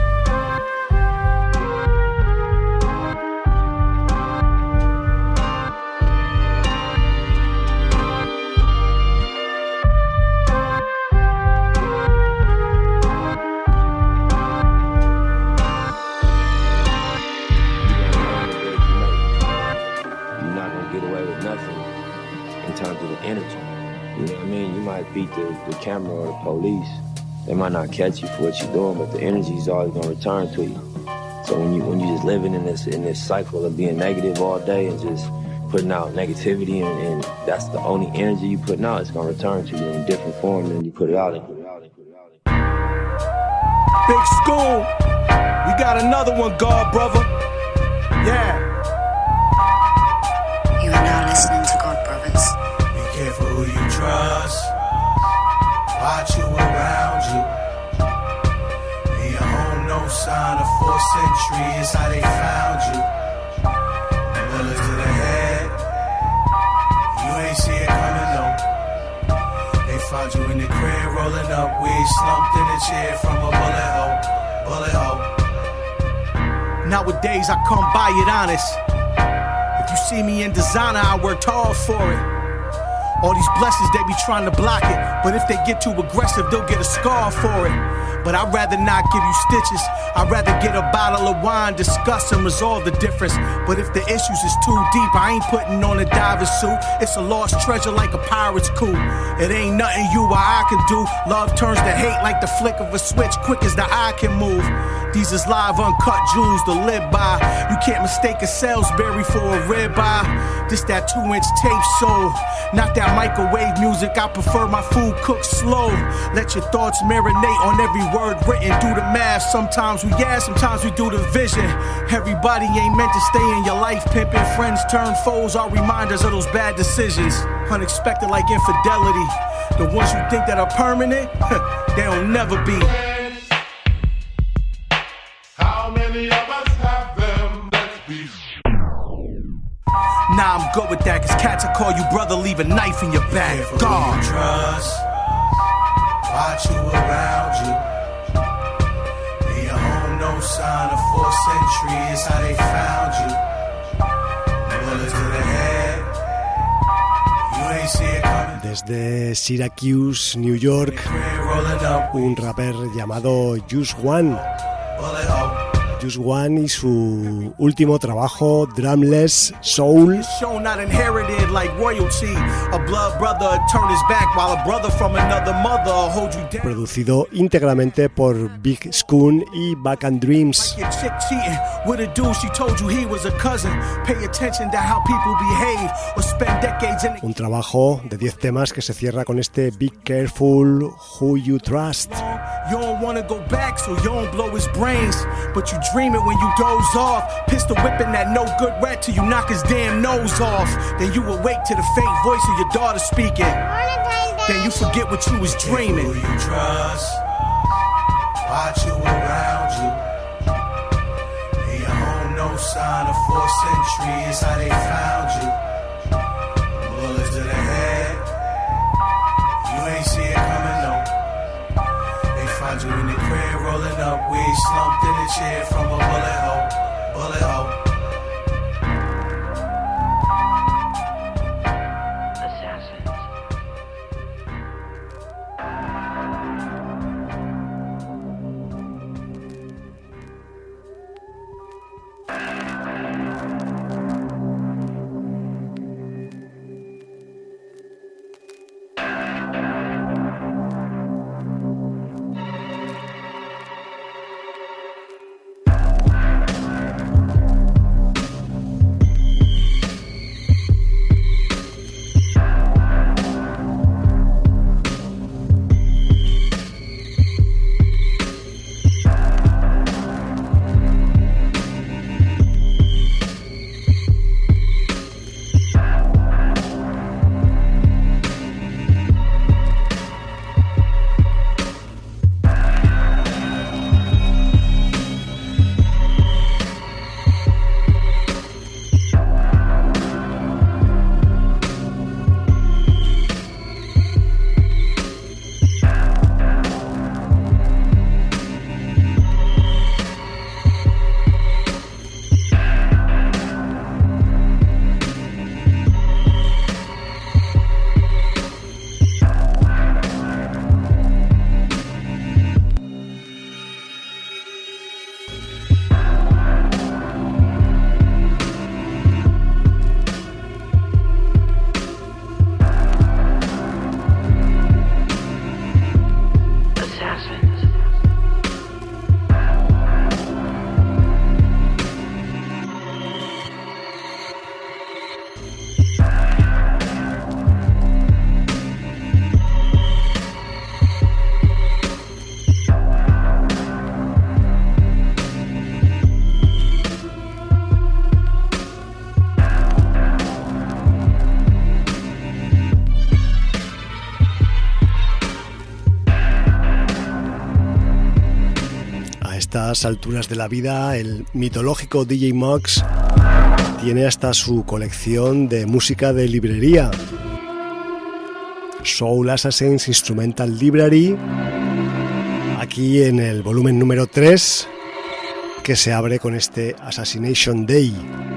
Energy, you know what I mean? You might beat the camera or the police. They might not catch you for what you're doing, but the energy is always gonna return to you. So when you just living in this cycle of being negative all day and just putting out negativity and that's the only energy you putting out, it's gonna return to you in a different form than you put it out in. Big School, we got another one, God, brother. Yeah. You are now listening to God Brothers. Be careful who you trust. Watch you around you. In your home, no sign of 4th century is how they found you. Bullets to the head. You ain't see it coming, no. They found you in the crib rolling up. We slumped in a chair from a bullet hole. Bullet hole. Nowadays I come by it honest. If you see me in designer, I worked hard for it. All these blessings, they be trying to block it. But if they get too aggressive, they'll get a scar for it. But I'd rather not give you stitches. I'd rather get a bottle of wine, discuss and resolve the difference. But if the issues is too deep, I ain't putting on a diver suit. It's a lost treasure like a pirate's coup. It ain't nothing you or I can do. Love turns to hate like the flick of a switch, quick as the eye can move. These is live uncut jewels to live by. You can't mistake a Salisbury for a ribeye. This that 2-inch tape soul, not that microwave music. I prefer my food cooked slow. Let your thoughts marinate on every word written. Do the math. Sometimes we sometimes we do the vision. Everybody ain't meant to stay in your life pimping. Friends turn foes are reminders of those bad decisions. Unexpected like infidelity. The ones you think that are permanent, they'll never be. How many of us have them? Let's be. Nah, I'm good with that, cause cats will call you brother, leave a knife in your back. God. Trust, watch you around you. In your home, no sign of 4th century is how they found you. Bullets to the head, you ain't see it coming. Desde Syracuse, New York, un rapper llamado Juice WRLD. Juice WRLD y su último trabajo, Drumless Soul, producido íntegramente por Big Schoon y Back and Dreams. Un trabajo de 10 temas que se cierra con este Be Careful Who You Trust. You don't wanna go back, so you don't blow his brains. But you dream it when you doze off. Pistol whipping that no good rat till you knock his damn nose off. Then you awake to the faint voice of your daughter speaking. Then you forget what you was dreaming. Who you trust, watch you around you. In your home, no sign of 4th century is how they found you. Bullets to the head, you ain't see it coming, no. Find you in the crib rolling up, we slumped in a chair from a bullet hole, bullet hole. estas alturas de la vida, el mitológico DJ Muggs tiene hasta su colección de música de librería. Soul Assassins Instrumental Library, aquí en el volumen número 3, que se abre con este Assassination Day.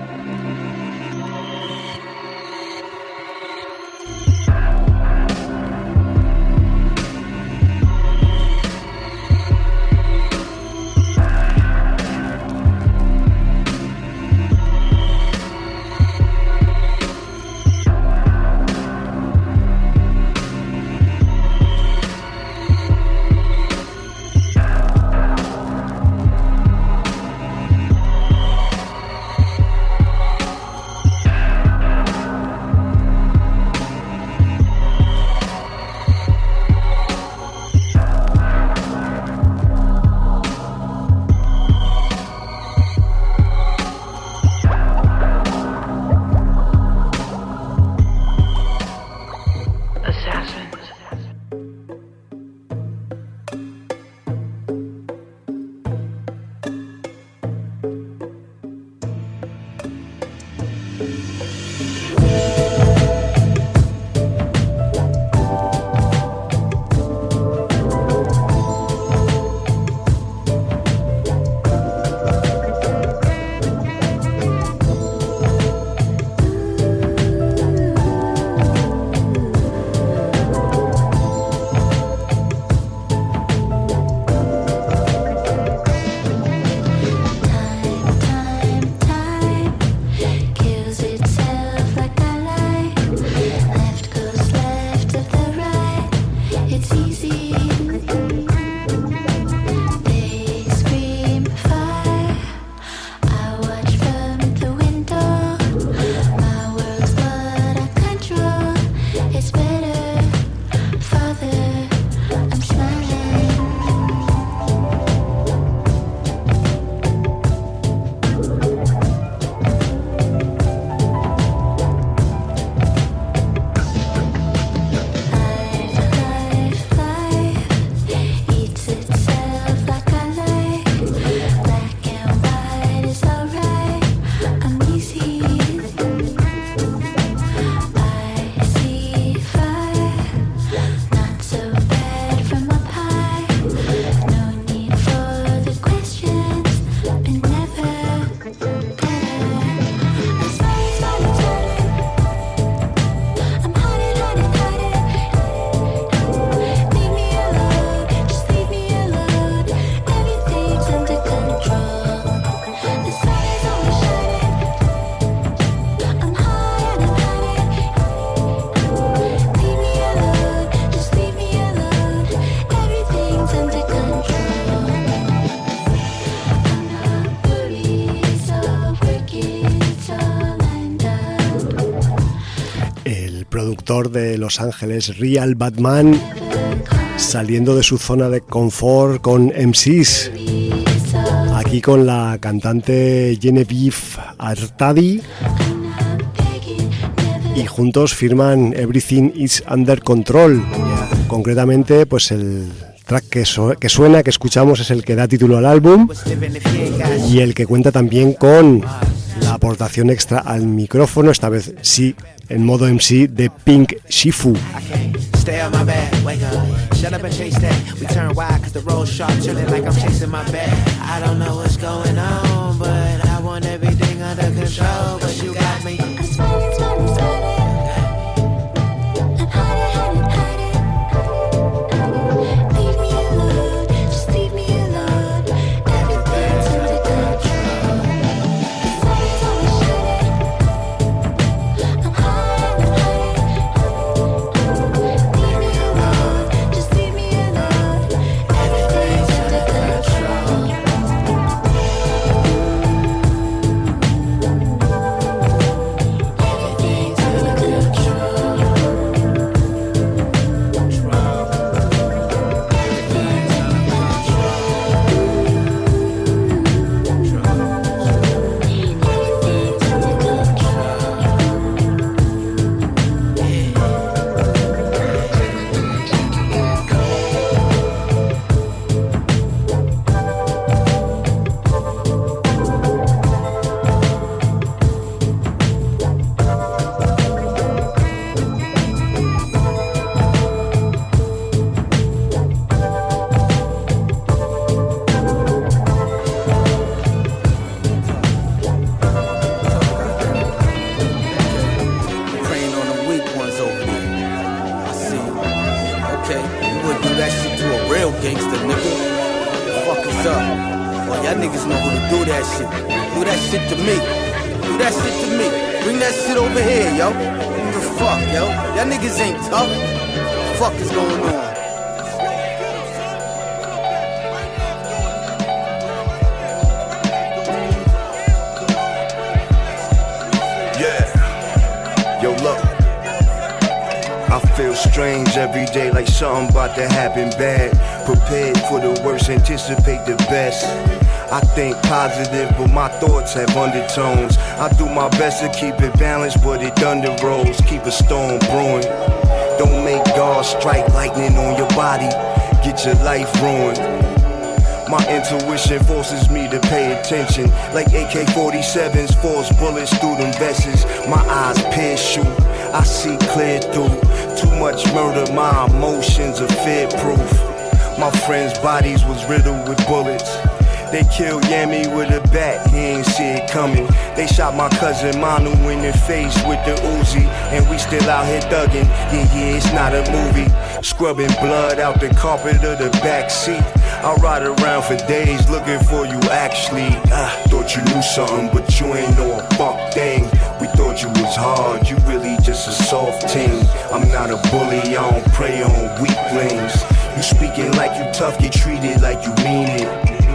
De Los Ángeles, Real Batman, saliendo de su zona de confort con MCs, aquí con la cantante Genevieve Artadi, y juntos firman Everything is Under Control. Concretamente, pues el track que suena, que escuchamos, es el que da título al álbum y el que cuenta también con la aportación extra al micrófono, esta vez sí en modo MC, de Pink Shifu. Stay on my bed, wake up, shut up and chase that. We turn wide cause the road sharp, turning like I'm chasing my bed. I don't know what's going on, but I want everything under control. But you got me. I'm smiling, smiling, smiling. I'm hiding, hiding, hiding. Leave me alone, just leave me alone. Everything's under control. The sun is always shining. I'm hiding, leave me alone, just leave me alone. Everything's under control. gangster, nigga. The fuck is up? Oh, y'all niggas know who to do that shit. Do that shit to me. Do that shit to me. Bring that shit over here, yo. What the fuck, yo? Y'all niggas ain't tough. What the fuck is going on? Yo, look, I feel strange every day, like something about to happen bad. Prepared for the worst, anticipate the best. I think positive, but my thoughts have undertones. I do my best to keep it balanced, but it thunder rolls. Keep a storm brewing. Don't make God strike lightning on your body. Get your life ruined. My intuition forces me to pay attention. Like AK-47s force bullets through them vests. My eyes pierce you, I see clear through. Too much murder, my emotions are fear-proof. My friends' bodies was riddled with bullets. They killed Yami with a bat, he ain't see it coming. They shot my cousin Manu in the face with the Uzi. And we still out here thugging, yeah, it's not a movie. Scrubbing blood out the carpet of the back seat. I ride around for days looking for you actually. Thought you knew something, but you ain't know a fuck thing. We thought you was hard, you really just a soft team. I'm not a bully, I don't prey on weaklings. You speaking like you tough, get treated like you mean it.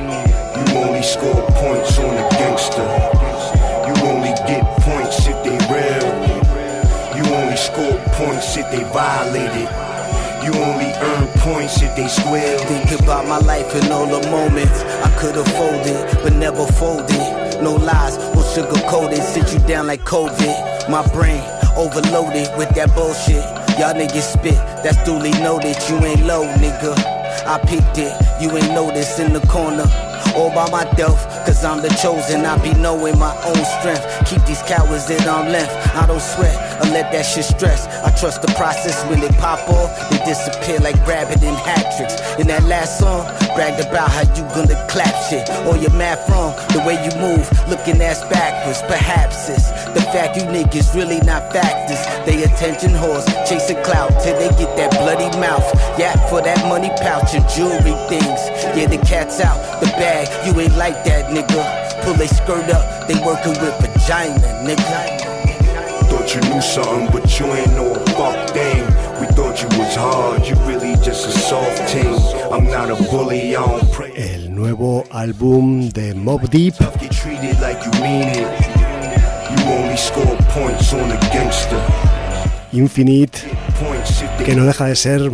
You only score points on a gangster. You only get points if they real. You only score points if they violated. You only earn points if they square. Think about my life and all the moments I could've folded, but never folded. No lies, or sugar-coated, sit you down like COVID. My brain overloaded with that bullshit. Y'all niggas spit, that's duly noted. You ain't low, nigga. I peeked it, you ain't noticed in the corner. All by myself, cause I'm the chosen. I be knowing my own strength. Keep these cowards at arm's length. I don't sweat or let that shit stress. I trust the process. When they pop off, they disappear like rabbit and hat tricks. In that last song, bragged about how you gonna clap shit. Or your math wrong, the way you move, looking ass backwards. Perhaps it's the fact you niggas really not factors. They attention whores, chasing clout till they get that bloody mouth. Yap for that money pouch and jewelry things. Yeah, the cat's out, the bag, you ain't like that, nigga. Pull they skirt up, they working with vagina, nigga. Thought you knew something, but you ain't know a fuck thing. We thought you was hard, you really just a soft team. I'm not a bully, I don't pray. El nuevo álbum de Mobb Deep. Get treated like you mean it. You only score points on a gangster. Infinite, que no deja de ser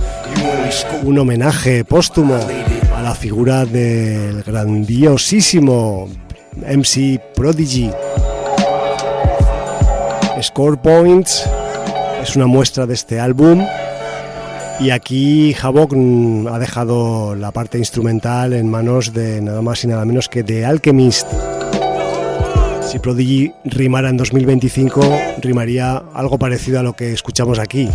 un homenaje póstumo a la figura del grandiosísimo MC Prodigy. Score Points es una muestra de este álbum y aquí Havoc ha dejado la parte instrumental en manos de nada más y nada menos que The Alchemist. Si Prodigy rimara en 2025, rimaría algo parecido a lo que escuchamos aquí.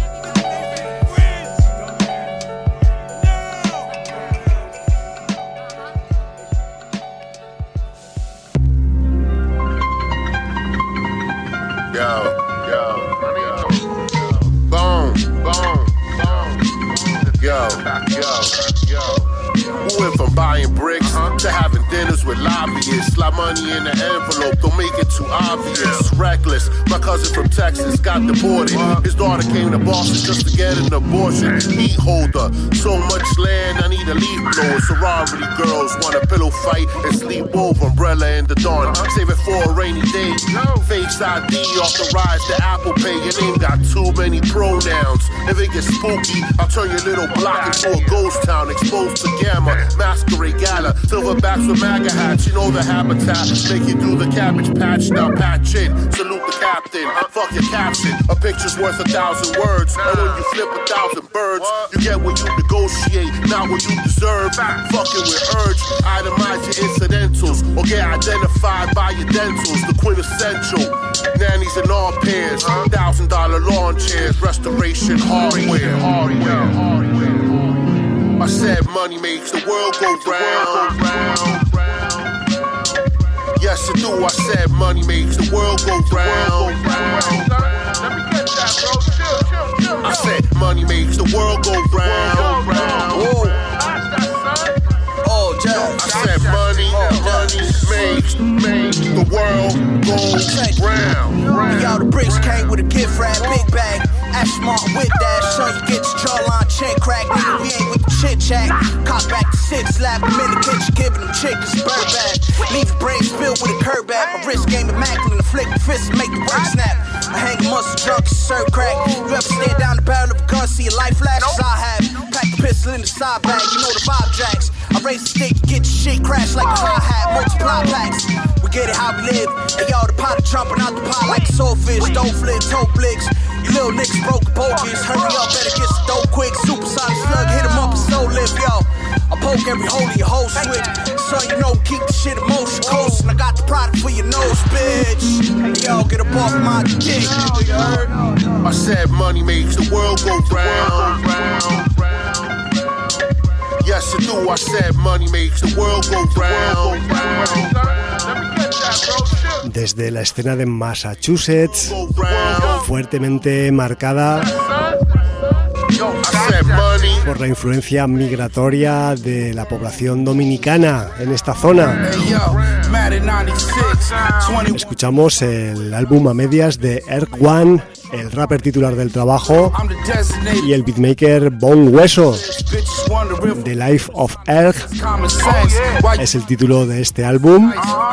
To having dinners with lobbyists, slide money in the envelope, don't make it too obvious. Reckless, my cousin from Texas got deported. His daughter came to Boston just to get an abortion. Heat holder, so much land, I need a leaf blower. Sorority girls want a pillow fight and sleep over. Umbrella in the dawn, save it for a rainy day. Face ID authorized the Apple Pay. Your name got too many pronouns. If it gets spooky, I'll turn your little block into a ghost town. Exposed to gamma, masquerade gala. Silverbacks with MAGA hats, you know the habitat. Make you do the cabbage patch, now patch in. Salute the captain, fuck your caption. A picture's worth 1,000 words. And when you flip 1,000 birds, you get what you negotiate, not what you deserve. Fucking with urge, itemize your incidentals, or get identified by your dentals. The quintessential, nannies in all pairs, $1,000 lawn chairs, restoration hardware. I said money makes the world go round. Yes, it do. I said money makes the world go round. I said money makes the world go round. And y'all, the bricks came with a gift wrap, big bag. Ash Martin with that, son, you get your jawline chin crack. Nigga, we ain't with the chit chat. Cock back to six, slap him in the kitchen, giving them chickens bird bag. Leave your brain spilled with a curb back. My wrist game immaculate, a flick the fist and make the work snap. I hang a muscle drunk, serve crack. You ever stare down the barrel of a gun, see a life flashes? I have. Pack the pistol in the side bag, you know the vibe jacks. I raise the stick, get your shit crashed like a hi-hat, multiply packs. We get it how we live. And y'all, the pot jumping out the pot like a swordfish. Don't flip, toe flicks. You little niggas broke bogus. Hurry up, better get some dope quick. Supersonic slug, hit him up and so lift, yo. I poke every hole in your whole switch. Son, you know, keep the shit emotion coasting. I got the product for your nose, bitch. Yo, get up off my dick. I said money makes the world go round. Yes, I do. I said money makes the world go round. Desde la escena de Massachusetts, fuertemente marcada por la influencia migratoria de la población dominicana en esta zona. Escuchamos el álbum a medias de Erk One, el rapper titular del trabajo, y el beatmaker Bone Hueso. The Life of Erk es el título de este álbum,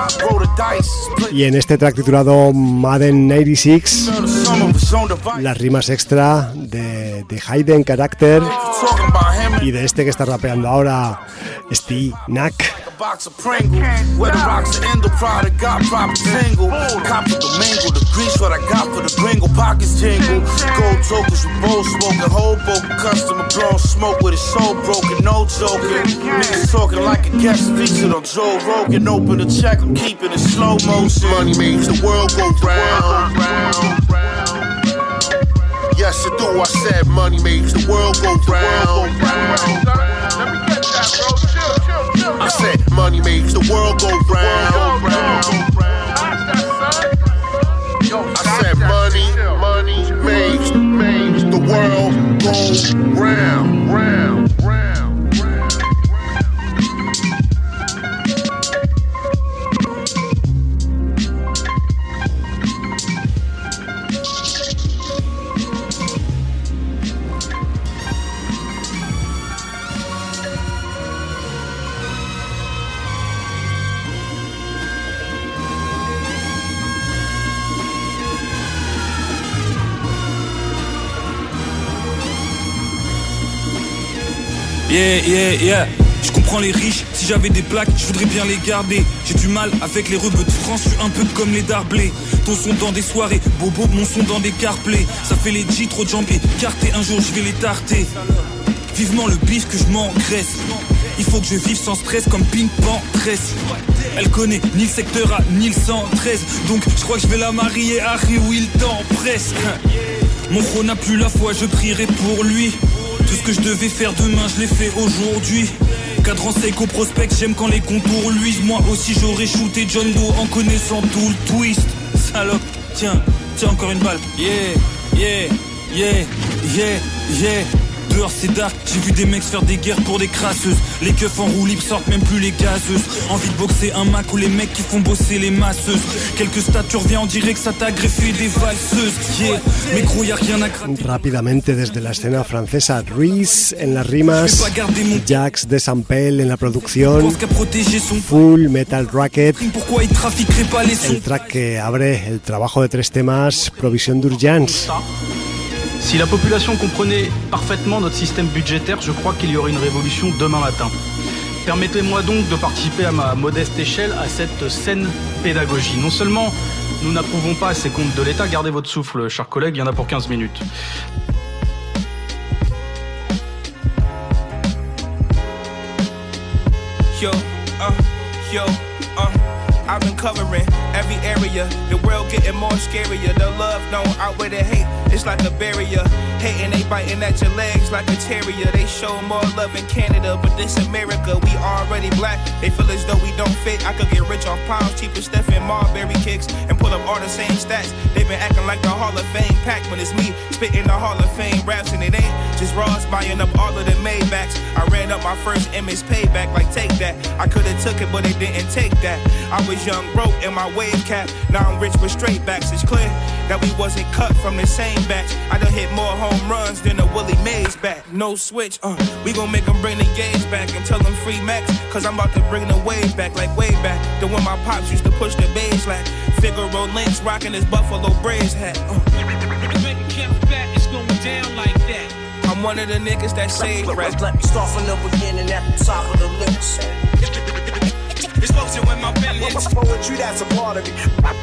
y en este track titulado Madden 96, las rimas extra de Hayden Character y de este que está rapeando ahora, Steve Nack. Box of Pringle, where the rocks are in the product, got proper tingle. Cop with the mingle, the grease what I got for the gringle, pockets tingle. Gold tokens with bowl smoking, Hoboken customer blown smoke with his soul broken, no joking. Niggas talking like a guest featured on Joe Rogan. Open the check, I'm keeping it slow motion. Money makes the world go round. Yes, I do. I said money makes the world go round. I said money makes the world go round. I said money makes the world go round. Yeah. Je comprends les riches, si j'avais des plaques, je voudrais bien les garder. J'ai du mal avec les rebeux de France, je suis un peu comme les darblés. Ton son dans des soirées, bobo, mon son dans des carplay. Ça fait les G, trop de jambes écartées, un jour je vais les tarter. Vivement le bif que je m'engraisse. Il faut que je vive sans stress comme Pink Pantress. Elle connaît ni le secteur A ni le 113. Donc je crois que je vais la marier à Harry Wilton presque. Mon gros n'a plus la foi, je prierai pour lui. Tout ce que je devais faire demain, je l'ai fait aujourd'hui. Cadran sec au prospect, j'aime quand les contours luisent. Moi aussi j'aurais shooté John Doe en connaissant tout le twist. Salope, tiens encore une balle. Yeah. Dehors c'est dark, j'ai vu des mecs faire des guerres pour des crasseuses. Les keufs en roue libre sortent même plus les gazeuses. Envie de boxer un Mac ou les mecs qui font bosser les masseuses. Quelques stats, tu reviens, on dirait que ça t'a greffé des valseuses. Yeah, mais gros y'a rien à gratter. Rápidamente desde la escena francesa, Reese en las rimas, Jax de Sampel en la producción, Full Metal Racket, el track que abre el trabajo de 3 temas, Provision d'Urgence. Si la population comprenait parfaitement notre système budgétaire, je crois qu'il y aurait une révolution demain matin. Permettez-moi donc de participer à ma modeste échelle à cette saine pédagogie. Non seulement nous n'approuvons pas ces comptes de l'État, gardez votre souffle, chers collègues, il y en a pour 15 minutes. I've been covering every area. The world getting more scarier. The love don't outweigh the hate. It's like a barrier. Hating, they biting at your legs like a terrier. They show more love in Canada, but this America, we already black. They feel as though we don't fit. I could get rich off pounds, cheaper Steph and Marbury kicks, and pull up all the same stats. They've been acting like the Hall of Fame pack when it's me spitting the Hall of Fame raps, and it ain't just Ross buying up all of the Maybachs. I ran up my first image payback, like take that. I could've took it, but they didn't take that. I was was young, broke in my wave cap. Now I'm rich with straight backs. It's clear that we wasn't cut from the same batch. I done hit more home runs than a Willie Mays bat. No switch, we gon' make them bring the gauge back and tell them free max. Cause I'm about to bring the wave back like way back. The one my pops used to push the beige like Figaro Lynch rocking his Buffalo Braves hat. It's going down like that. I'm one of the niggas that save rap. Let me start from the beginning at the top of the list. It's posted when my pen hits. Poetry, that's a part of me.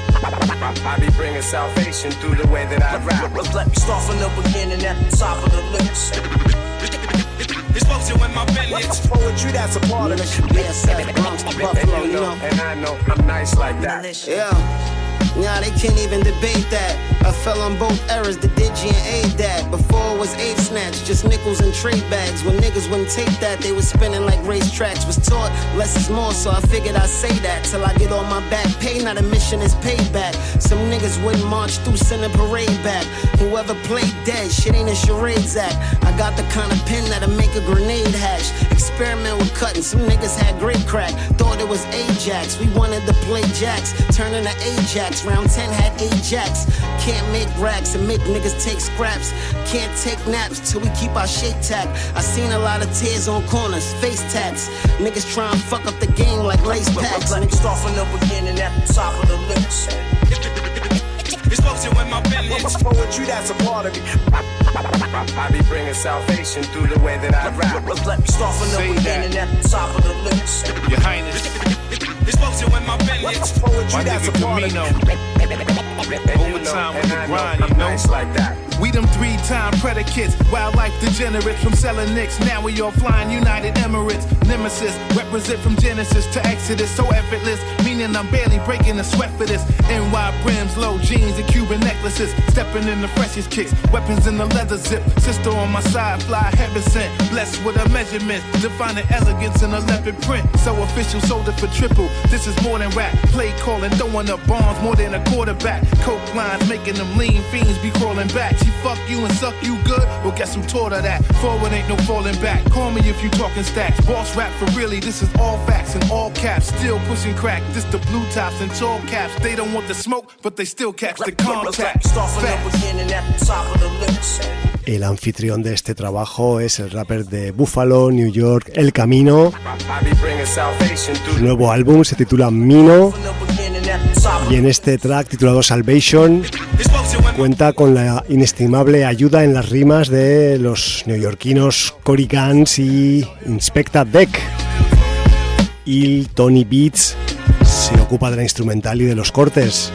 I be bringing salvation through the way that I rap. Let me start from the beginning at the top of the list. It's posted when my pen hits. Poetry, that's a part of me. Yes, Bronx to Buffalo, you know. And I know I'm nice like that. Yeah. Nah, they can't even debate that. I fell on both errors, the Digi and A that. Before it was Ape Snatch, just nickels and trade bags. When niggas wouldn't take that, they was spinning like racetracks. Was taught less is more, so I figured I'd say that. Till I get on my back pay, now the mission is payback. Some niggas wouldn't march through, send a parade back. Whoever played dead, shit ain't a charades act. I got the kind of pen that'll make a grenade hash. Experiment with cutting, some niggas had great crack. Thought it was Ajax, we wanted to play jacks. Turning to Ajax, round 10 had Ajax. Can't make racks and make niggas take scraps. Can't take naps till we keep our shake tack. I seen a lot of tears on corners, face tats. Niggas try and fuck up the game like lace packs. Let me start from the beginning at the top of the list. It's posted when my pen hits. Poetry, that's a part of me. I be bringing salvation through the way that I rap. Let me start from the beginning at the top of the list. Your Highness. It's posted when my pen hits. Poetry, that's a part of me. Overtime with the grind, you know. Like that. We them 3-time predicates, wildlife degenerates from selling nicks. Now we all flying United Emirates. Nemesis, represent from Genesis to Exodus. So effortless, meaning I'm barely breaking a sweat for this. NY brims, low jeans, and Cuban necklaces. Stepping in the freshest kicks, weapons in the leather zip. Sister on my side, fly heaven sent. Blessed with a measurement, defining elegance in a leopard print. So official, sold it for triple. This is more than rap. Play calling, throwing up bombs more than a quarterback. Coke lines, making them lean fiends be crawling back. She fuck you and suck you good, well guess who taught her that? Forward ain't no falling back. Call me if you talking stacks. Boss rap for really, this is all facts and all caps. Still pushing crack, this the blue tops and tall caps. They don't want the smoke, but they still catch the contact. El anfitrión de este trabajo es el rapper de Buffalo, New York, El Camino. Su nuevo álbum se titula Mino y en este track titulado Salvation cuenta con la inestimable ayuda en las rimas de los neoyorquinos Cory Gunz y Inspecta Deck. Y Tony Beats se ocupa de la instrumental y de los cortes.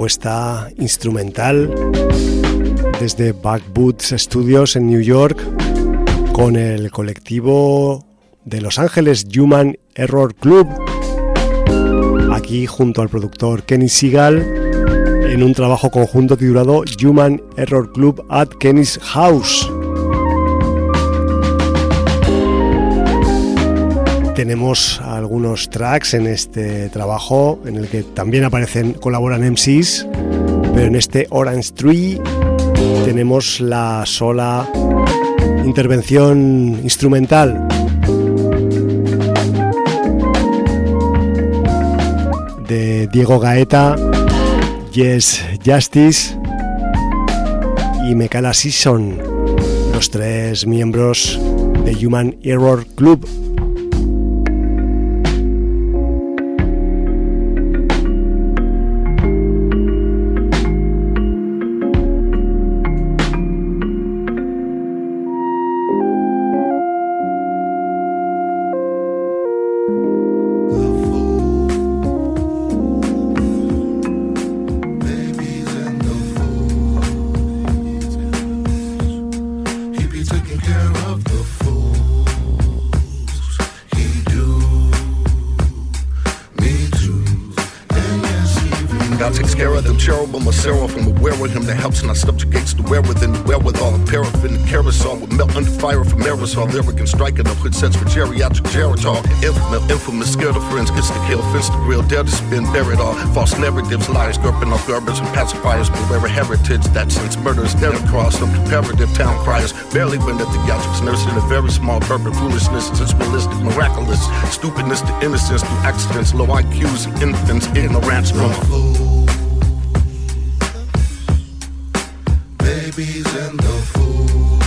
propuesta instrumental desde Backwoods Studios en New York con el colectivo de Los Ángeles Human Error Club, aquí junto al productor Kenny Seagal en un trabajo conjunto titulado Human Error Club at Kenny's House. Tenemos algunos tracks en este trabajo en el que también colaboran MCs, pero en este Orange Tree tenemos la sola intervención instrumental de Diego Gaeta, Yes Justice y Mekala Season, los tres miembros de Human Error Club. Lyric and striking up good sets for geriatric Geritol. Infamous, scared of friends, gets to kill, fence to grill, dare to spin, bury it all. False narratives, liars, gurping off garbage and pacifiers, beware a heritage that since murders down across some comparative town criers. Barely went at the theatrics, nursing a very small purpose, foolishness, it's realistic, miraculous, stupidness to innocence through accidents, low IQs, infants, ignorance from babies and the fool.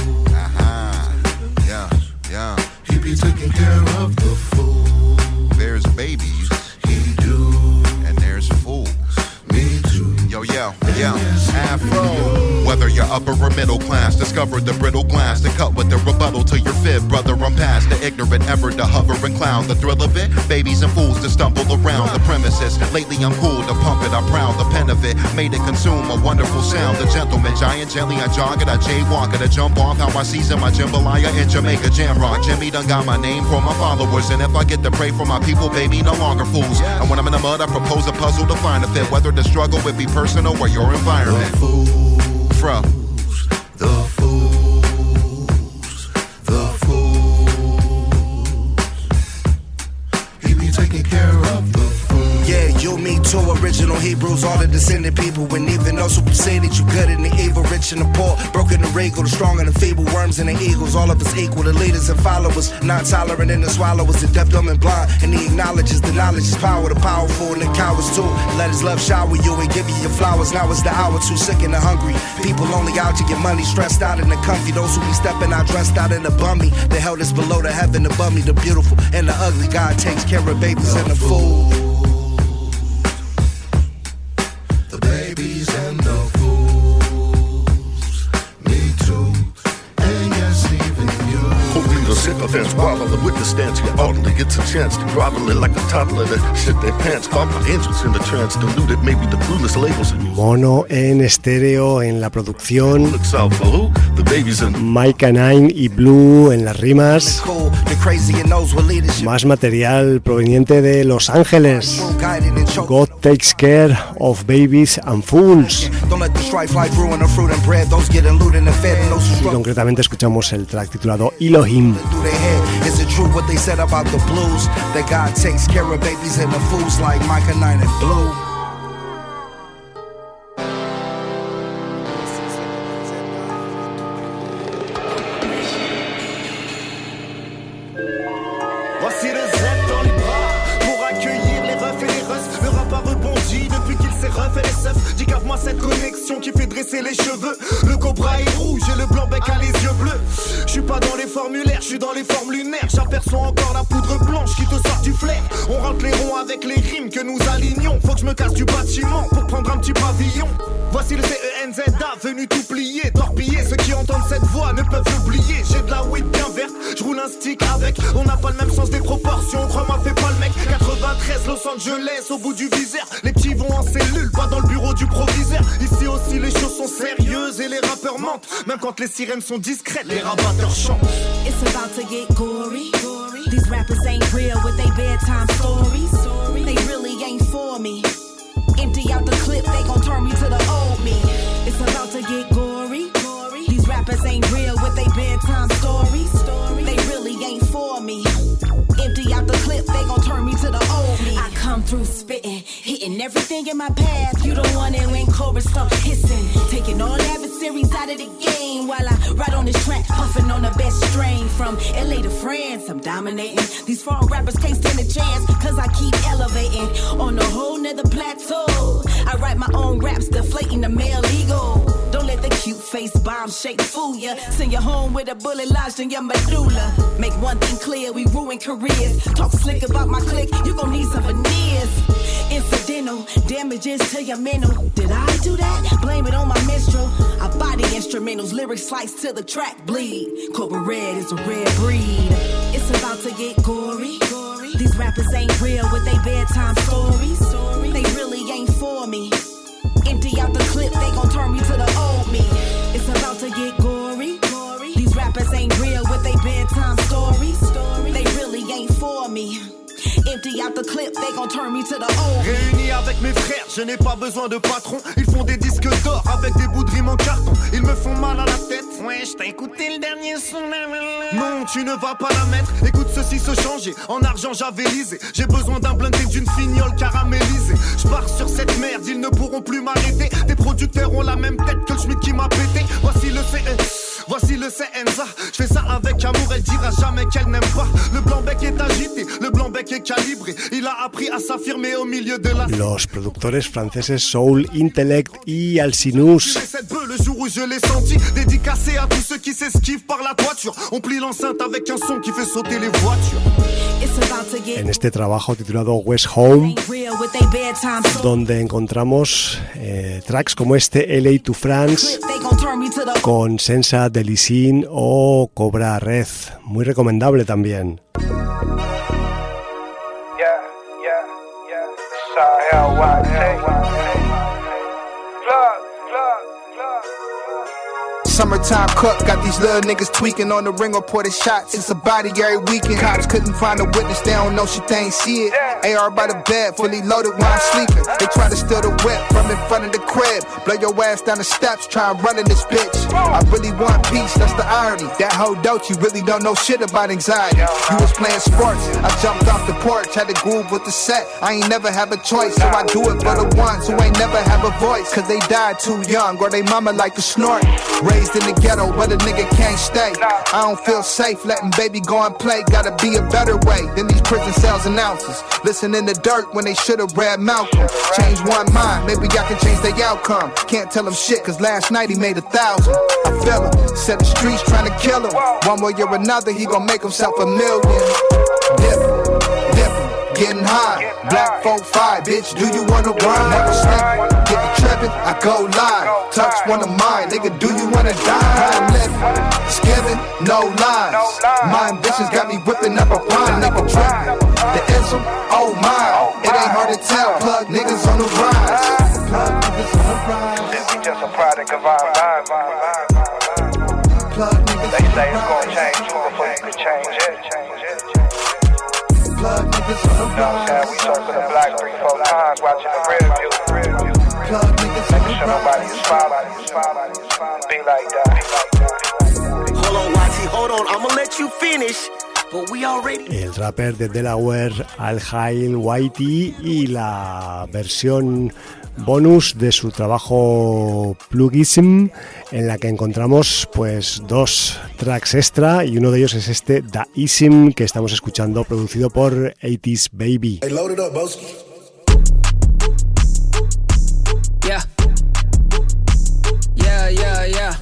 He be taking care of the fool. There's babies, he do, and there's fools. Me too. Yo, Afro. Whether you're upper or middle class, discover the brittle glass to cut with the rebuttal to your fib. Brother, I'm past the ignorant ever to hover and clown. The thrill of it, babies and fools to stumble around the premises. Lately I'm cool to pump it, I'm proud. The pen of it made it consume a wonderful sound. The gentleman, giant, gently I jog it, I jaywalk it, I jump off how I season my jambalaya in Jamaica Jam Rock. Jimmy done got my name for my followers, and if I get to pray for my people, baby, no longer fools. And when I'm in the mud, I propose a puzzle to find a fit. Whether the struggle would be personal or your environment. The fools, the fools. He be taking care of the fools. Yeah, you, me too, original Hebrews, all the descendant people. And even those who say that you good and the evil, rich and the poor, broken and regal, the strong and the feeble, worms and the eagles, all of us equal, the leaders and followers, non-tolerant and the swallowers, the deaf, dumb and blind. And he acknowledges the knowledge is power, the powerful and the cowards too. Let his love shower you and give you your flowers. Now it's the hour, too sick and the hungry. People only out to get money, stressed out and the comfy. Those who be stepping out, dressed out in the bummy. The hell is below the heaven above me, the beautiful and the ugly. God takes care of babies and the fool. Babies and the fools, me too, and yes, even you. Hopefully the sycophants groveling with the stance, you orderly gets a chance to grovel it like a toddler that shit their pants. Caught my angels in the trance, deluded maybe the clueless labels. Mono en estéreo en la producción, the babies and Mike Nine y Blue en las rimas. Más material proveniente de Los Ángeles. God takes care of babies and fools. Y concretamente escuchamos el track titulado Elohim. Is it true what they said about the blues? That God takes care of babies and the fools like Micah 9 and Blue. Voici le Z dans les bras pour accueillir les refs et les russes. Le rap a rebondi depuis qu'il s'est refait les seufs. Dicave-moi cette connexion qui fait dresser les cheveux. Le cobra est rouge et le blanc bec a les yeux bleus. J'suis pas dans les formulaires, j'suis dans les formes lunaires. J'aperçois encore la poudre blanche qui te sort du flair. On rentre les ronds avec les rimes que nous alignons. Faut que je me casse du bâtiment pour prendre un petit pavillon. Voici le CENZA venu tout plier, torpiller. Ceux qui entendent cette voix ne peuvent l'oublier. J'ai de la weed bien verte, j'roule un stick avec. On n'a pas le même sens des proportions, crois-moi fais pas le mec. 93 Los Angeles, au bout du viseur. Les petits vont en cellule, pas dans le bureau du proviseur. Ici aussi les choses sont sérieuses et les rappeurs mentent. Même quand les sirènes sont discrètes, les rabatteurs chantent. It's about to get gory. These rappers ain't real with they bedtime stories. They really ain't for me. Empty out the clip, they gon' turn me to the old me. It's about to get gory. These rappers ain't real with they bedtime stories. They really ain't for me. Empty out the clip, they gon' turn me to the old me. I come through spitting, hitting everything in my path. You the one that when chorus start hissing, taking all adversaries out of the game while I ride on this track, puffing on the best strain. From LA to France, I'm dominating. These foreign rappers can't stand a chance, cause I keep elevating on a whole nother plateau. I write my own raps, deflating the male ego. Don't let the cute face bomb shake fool ya. Send you home with a bullet lodged in your medulla. Make one thing clear, we ruin careers. Talk slick about my clique, you gon' need some veneers. Incidental damages to your mental. Did I do that? Blame it on my minstrel. I body instrumentals, lyrics sliced till the track bleed. Corporate red is a rare breed. It's about to get gory. These rappers ain't real with they bedtime stories. They really ain't for me. Empty out the clip, they gon' turn me to the old me. It's about to get gory. These rappers ain't real with they bedtime stories. They really ain't for me. Empty out the clip, they gon' turn me to the old. Réunis avec mes frères, je n'ai pas besoin de patron. Ils font des disques d'or avec des bouts de rimes en carton. Ils me font mal à la tête. Ouais, je t'ai écouté le dernier son. Non, tu ne vas pas la mettre. Écoute ceci se changer. En argent j'avais lisé. J'ai besoin d'un blindé d'une fignole caramélisée. Je pars sur cette merde, ils ne pourront plus m'arrêter. Tes producteurs ont la même tête que le Schmitt qui m'a pété. Voici le CNZA. Je fais ça avec amour, elle dira jamais qu'elle n'aime pas. Le blanc-bec est agité, le blanc-bec est calibré. Il a appris à s'affirmer au milieu de la... Los productores franceses Soul, Intellect y Alcinous. Le jour où je l'ai senti, dédicacé à tous ceux qui s'esquivent par la toiture. On plie l'enceinte avec un son qui fait sauter les voitures. En este trabajo titulado West Home, donde encontramos tracks como este LA to France con Sensa de Lisin o Cobra Red, muy recomendable también. Summertime cook, got these little niggas tweaking on the ring, reported shots. It's a body every weekend. Cops couldn't find a witness, they don't know shit, they ain't see it. AR by the bed, fully loaded while I'm sleeping. They try to steal the whip from in front of the crib. Blow your ass down the steps, try and run in this bitch. I really want peace, that's the irony. That hoe dope, you really don't know shit about anxiety. You was playing sports, I jumped off the porch, had to groove with the set. I ain't never have a choice, so I do it for the ones who ain't never have a voice. Cause they died too young, or they mama like to snort. Raised in the ghetto, but a nigga can't stay. I don't feel safe letting baby go and play. Gotta be a better way than these prison cells and ounces. Listen in the dirt when they should've read Malcolm. Change one mind, maybe I can change their outcome. Can't tell him shit, cause last night he made 1,000. I feel him, said the streets trying to kill him. One way or another, he gon' make himself $1 million. Dippin', getting high. Black 4-5, bitch, do you wanna ride? Never sleep, get the trippin', I go live. Touch one of mine, nigga, do you wanna die? I'm living, skimming, no lies. My ambitions got me whipping up a pine, nigga trippin'. The ism, oh my, it ain't hard to tell. Plug niggas on the rise. Plug niggas on the rise. This is just a product of our lives. Plug niggas they say it's gonna change you before you can change it. Plug niggas on the rise. We circle the block 3-4 times, watching the rear view. Plug niggas on the rise. Nobody is following. Be like that. Hold on, Watty, hold on, I'ma let you finish. But we already... El rapper de Delaware Al Hail Whitey y la versión bonus de su trabajo Plugism, en la que encontramos pues 2 tracks extra, y uno de ellos es este Daism que estamos escuchando, producido por 80s Baby. Hey, load it up, Boski. Yeah. Yeah, yeah, yeah.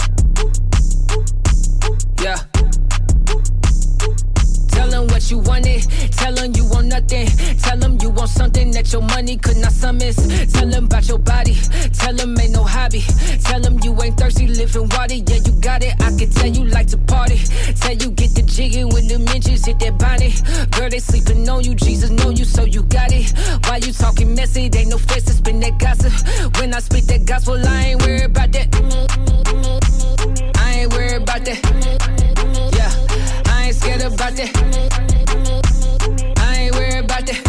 Yeah. Tell them what you wanted, tell them you want nothing. Tell them you want something that your money could not summons. Tell them about your body, tell them ain't no hobby. Tell them you ain't thirsty, living water, yeah you got it. I can tell you like to party, tell you get the jiggy when the inches hit that body. Girl, they sleeping on you, Jesus know you, so you got it. Why you talking messy, they no face to spin that gossip. When I spit that gospel, I ain't worried about that. I ain't worried about that. Yeah, I ain't scared about that. I ain't worried about that.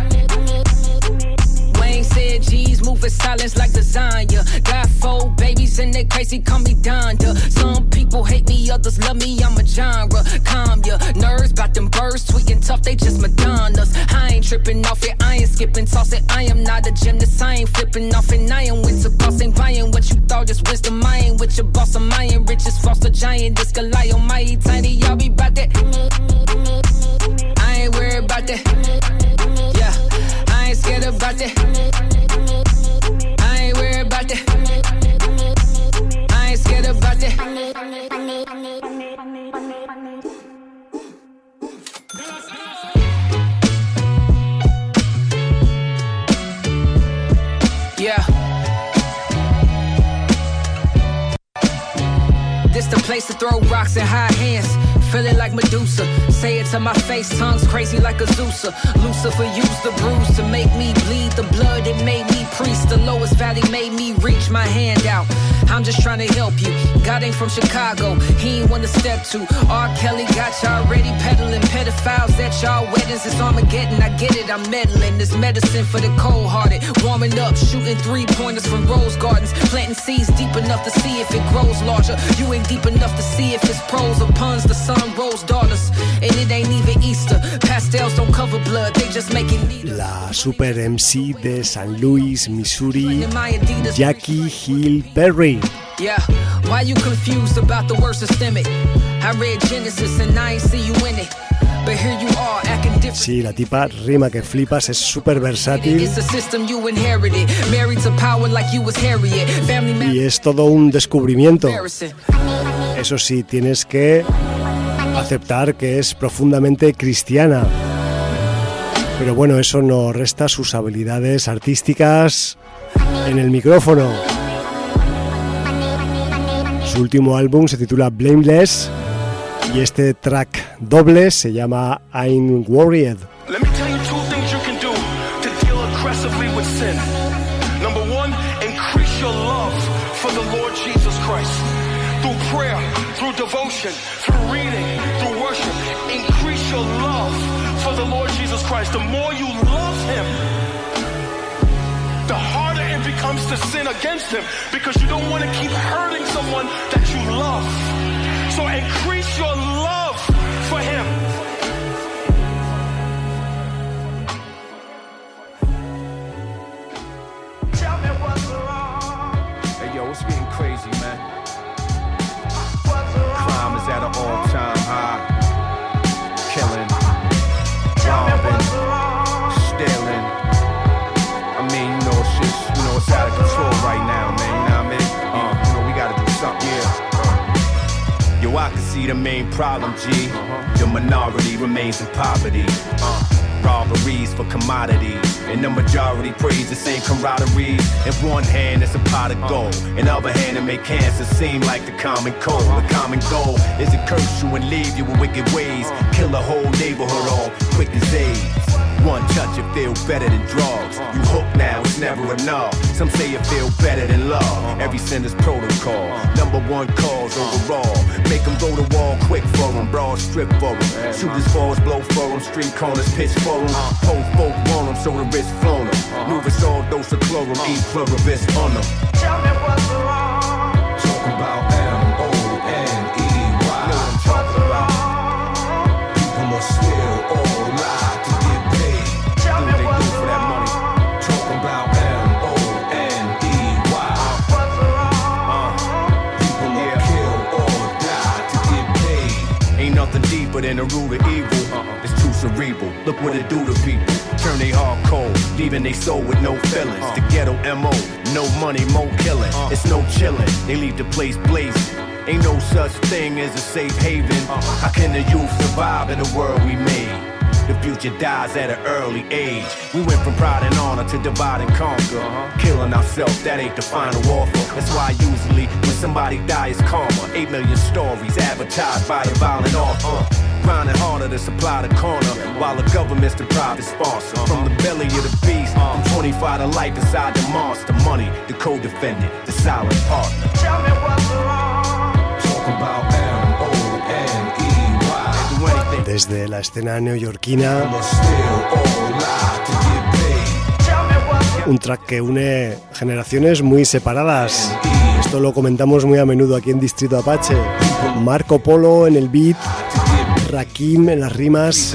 Wayne said G's move in silence like lasagna. Got 4 babies and they crazy, call me Donda. Some people hate me, others love me, I'm a genre. Calm ya, nerves bout them birds, tweaking tough, they just Madonnas. I ain't tripping off it, I ain't skipping, toss it. I am not a gymnast, I ain't flipping off it. I am with the boss, ain't buying what you thought, just wisdom. I ain't with your boss, I'm iron rich as Foster Giant. This Goliath almighty tiny, y'all be bout that. I ain't worried about that. Yeah, I ain't scared about that. I ain't worried about that. I ain't scared about that. Yeah. This the place to throw rocks and high hands. Feeling like Medusa, say it to my face, tongues crazy like Azusa. Lucifer used the bruise to make me bleed the blood, it made me priest. The lowest valley made me reach my hand out. I'm just trying to help you. God ain't from Chicago, he ain't one to step to. R. Kelly got y'all already peddling pedophiles at y'all weddings. It's Armageddon, I get it, I'm meddling. This medicine for the cold-hearted. Warming up, shooting 3-pointers from rose gardens. Planting seeds deep enough to see if it grows larger. You ain't deep enough to see if it's pros or puns. The sun rose daughters, and it ain't even Easter. Pastels don't cover blood, they just make it neater. La super MC de San Luis, Missouri, Jackie Hill Perry. Yeah, why you confused about the word systemic? I read Genesis and I ain't see you in it. But here you are acting different. Sí, la tipa rima que flipas, es súper versátil. It's a system you inherited, married to power like you was Harriet. Family man. Y es todo un descubrimiento. Eso sí, tienes que aceptar que es profundamente cristiana. Pero bueno, eso no resta sus habilidades artísticas en el micrófono. Su último álbum se titula Blameless y este track doble se llama I'm Worried. Let me tell you 2 things you can do to deal aggressively with sin. Number 1, increase your love for the Lord Jesus Christ. Through prayer, through devotion, through reading, through worship. Increase your love for the Lord Jesus Christ. The more you love Him, the harder it becomes to sin against Him, because you don't want to keep hurting someone that you love. So increase your love for Him. Tell me what's wrong. Hey yo, it's getting crazy, man. Crime is at an all-time high. Killing, robbing, stealing. I mean, you know, it's just, you know, it's out of control right now, man. You know what I mean? You know, we gotta do something. Yo, I can see the main problem, G. The minority remains in poverty. Robberies for commodities, and the majority praise the same camaraderie. In one hand, it's a pot of gold. In the other hand, it make cancer seem like the common cold. The common goal is to curse you and leave you with wicked ways. Kill a whole neighborhood all quick as AIDS. One touch, it feel better than drugs. You hooked now, it's never enough. Some say it feel better than love. Every sin is protocol. Number 1 cause overall. Make them go to wall quick for them. Broad strip for them. Shooters balls blow for them. Street corners pitch for them. Whole folk want them, so the rich flown them. Moving all dose of chlorum, eat pluribus on them. Tell me what's wrong. Talk about M-O-N-E-Y. Know what I'm talking about. People must steal or lie to get paid. Tell me what they what's do for that money. Talk about M-O-N-E-Y. What's wrong? People must kill or die to get paid. Ain't nothing deeper than the root of evil. It's too cerebral. Look what it do to people. Turn they heart cold, leaving they soul with no feelings. The ghetto M.O., no money, more killing. It's no chilling, they leave the place blazing. Ain't no such thing as a safe haven. How can the youth survive in the world we made? The future dies at an early age. We went from pride and honor to divide and conquer. Killing ourselves, that ain't the final offer. That's why usually when somebody dies, karma. 8 million stories advertised by a violent author. Grinding harder to supply the corner, while the government's the private sponsor. From the belly of the beast, from 25 to life inside the monster. Money, the co-defendant, the silent partner. Tell me what's wrong. Talk about M-O-N-E-Y. Desde la escena neoyorquina, un track que une generaciones muy separadas. Esto lo comentamos muy a menudo aquí en Distrito Apache. Marco Polo en el beat, Rakim en las rimas.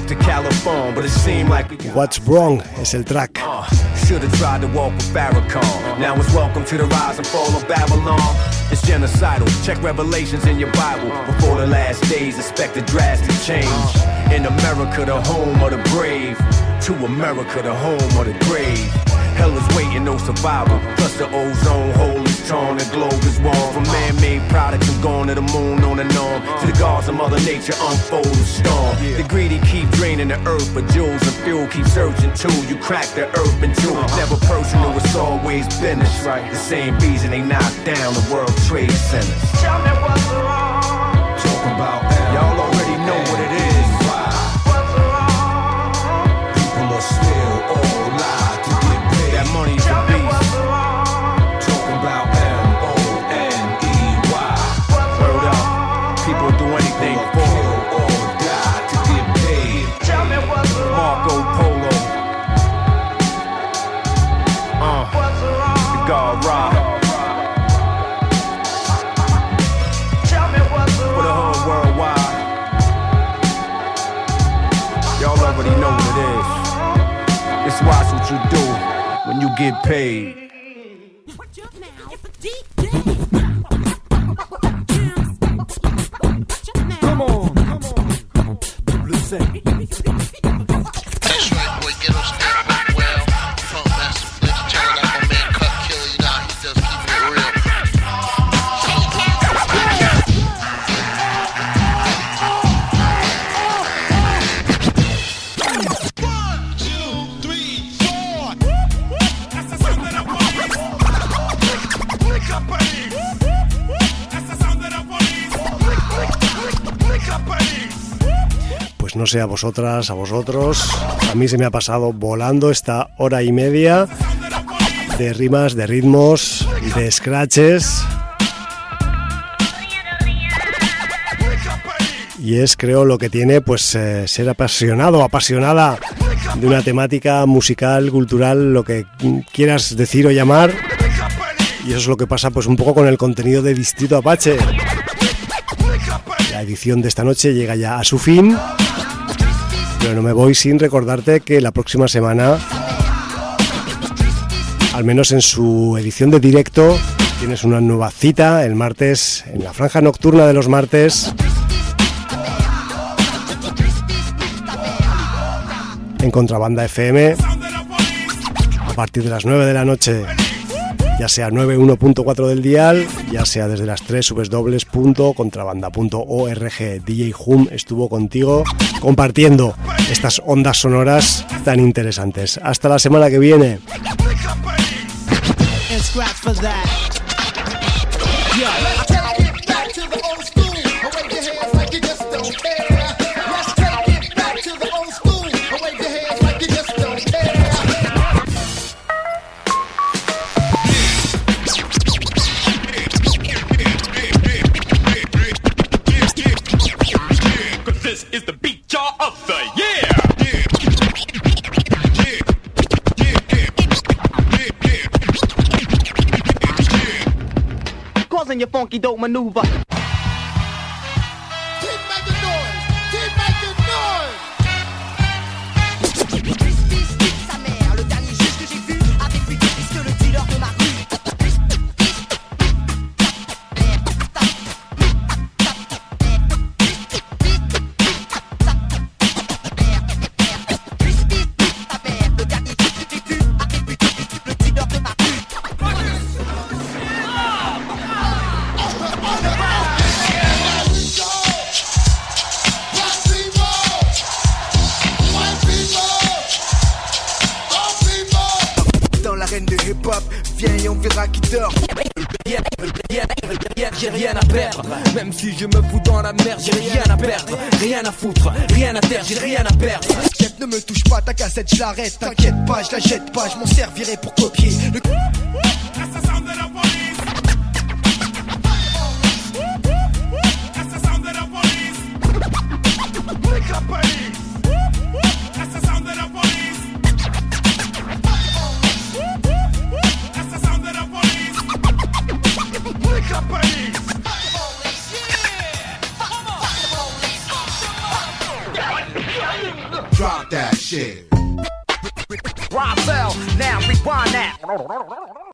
What's Wrong es el track. Should have tried to walk with Farrakhan. Now it's welcome to the rise and fall of Babylon. It's genocidal. Check Revelations in your Bible. Before the last days, expect a drastic change. In America, the home of the brave. To America, the home of the grave. Hell is waiting, no survival. Plus the ozone hole is torn, the globe is warm. From man-made products, I'm going to the moon on and on. To the gods of Mother Nature, unfold the storm. The greedy keep draining the earth, but jewels and fuel keep searching too. You crack the earth in two. Never personal, it's always business. The same reason they knocked down the World Trade Centers. Tell me what's wrong. Talk about that. Y'all already know what it is. What's wrong? People are still all lied to get paid. That money's the beast. Talk about M-O-N-E-Y. Word up. People do anything for kill or die to get paid. Tell me what's wrong. Marco Polo. What's wrong? The God Rock. Tell me what's wrong. For the whole worldwide. Y'all already know what it is. It's watch what you do when you get paid. Come on. That's right, boy. Get us started well. Funk Master Blitz, check it out, my man Cut Killer. You know how he does, keeping it real. Pues no sé a vosotras, a vosotros, a mí se me ha pasado volando esta hora y media de rimas, de ritmos, de scratches. Y es, creo, lo que tiene pues ser apasionado, apasionada de una temática musical, cultural, lo que quieras decir o llamar. Y eso es lo que pasa pues un poco con el contenido de Distrito Apache. La edición de esta noche llega ya a su fin, pero no me voy sin recordarte que la próxima semana, al menos en su edición de directo, tienes una nueva cita el martes, en la franja nocturna de los martes, en Contrabanda FM, a partir de las 9 de la noche. Ya sea 91.4 del dial, ya sea desde las 3 www.contrabanda.org. DJ Hum estuvo contigo compartiendo estas ondas sonoras tan interesantes. Hasta la semana que viene. Is the beat jar of the year. Causing your funky dope maneuver. Back viens et on verra qui dort. J'ai rien à perdre, même si je me fous dans la merde, j'ai rien à perdre, rien à foutre, rien à terre, j'ai rien à perdre. Ne me touche pas, ta cassette, je l'arrête, t'inquiète pas, je la jette pas, je m'en servirai pour copier. Drop that shit. Roswell, now rewind that.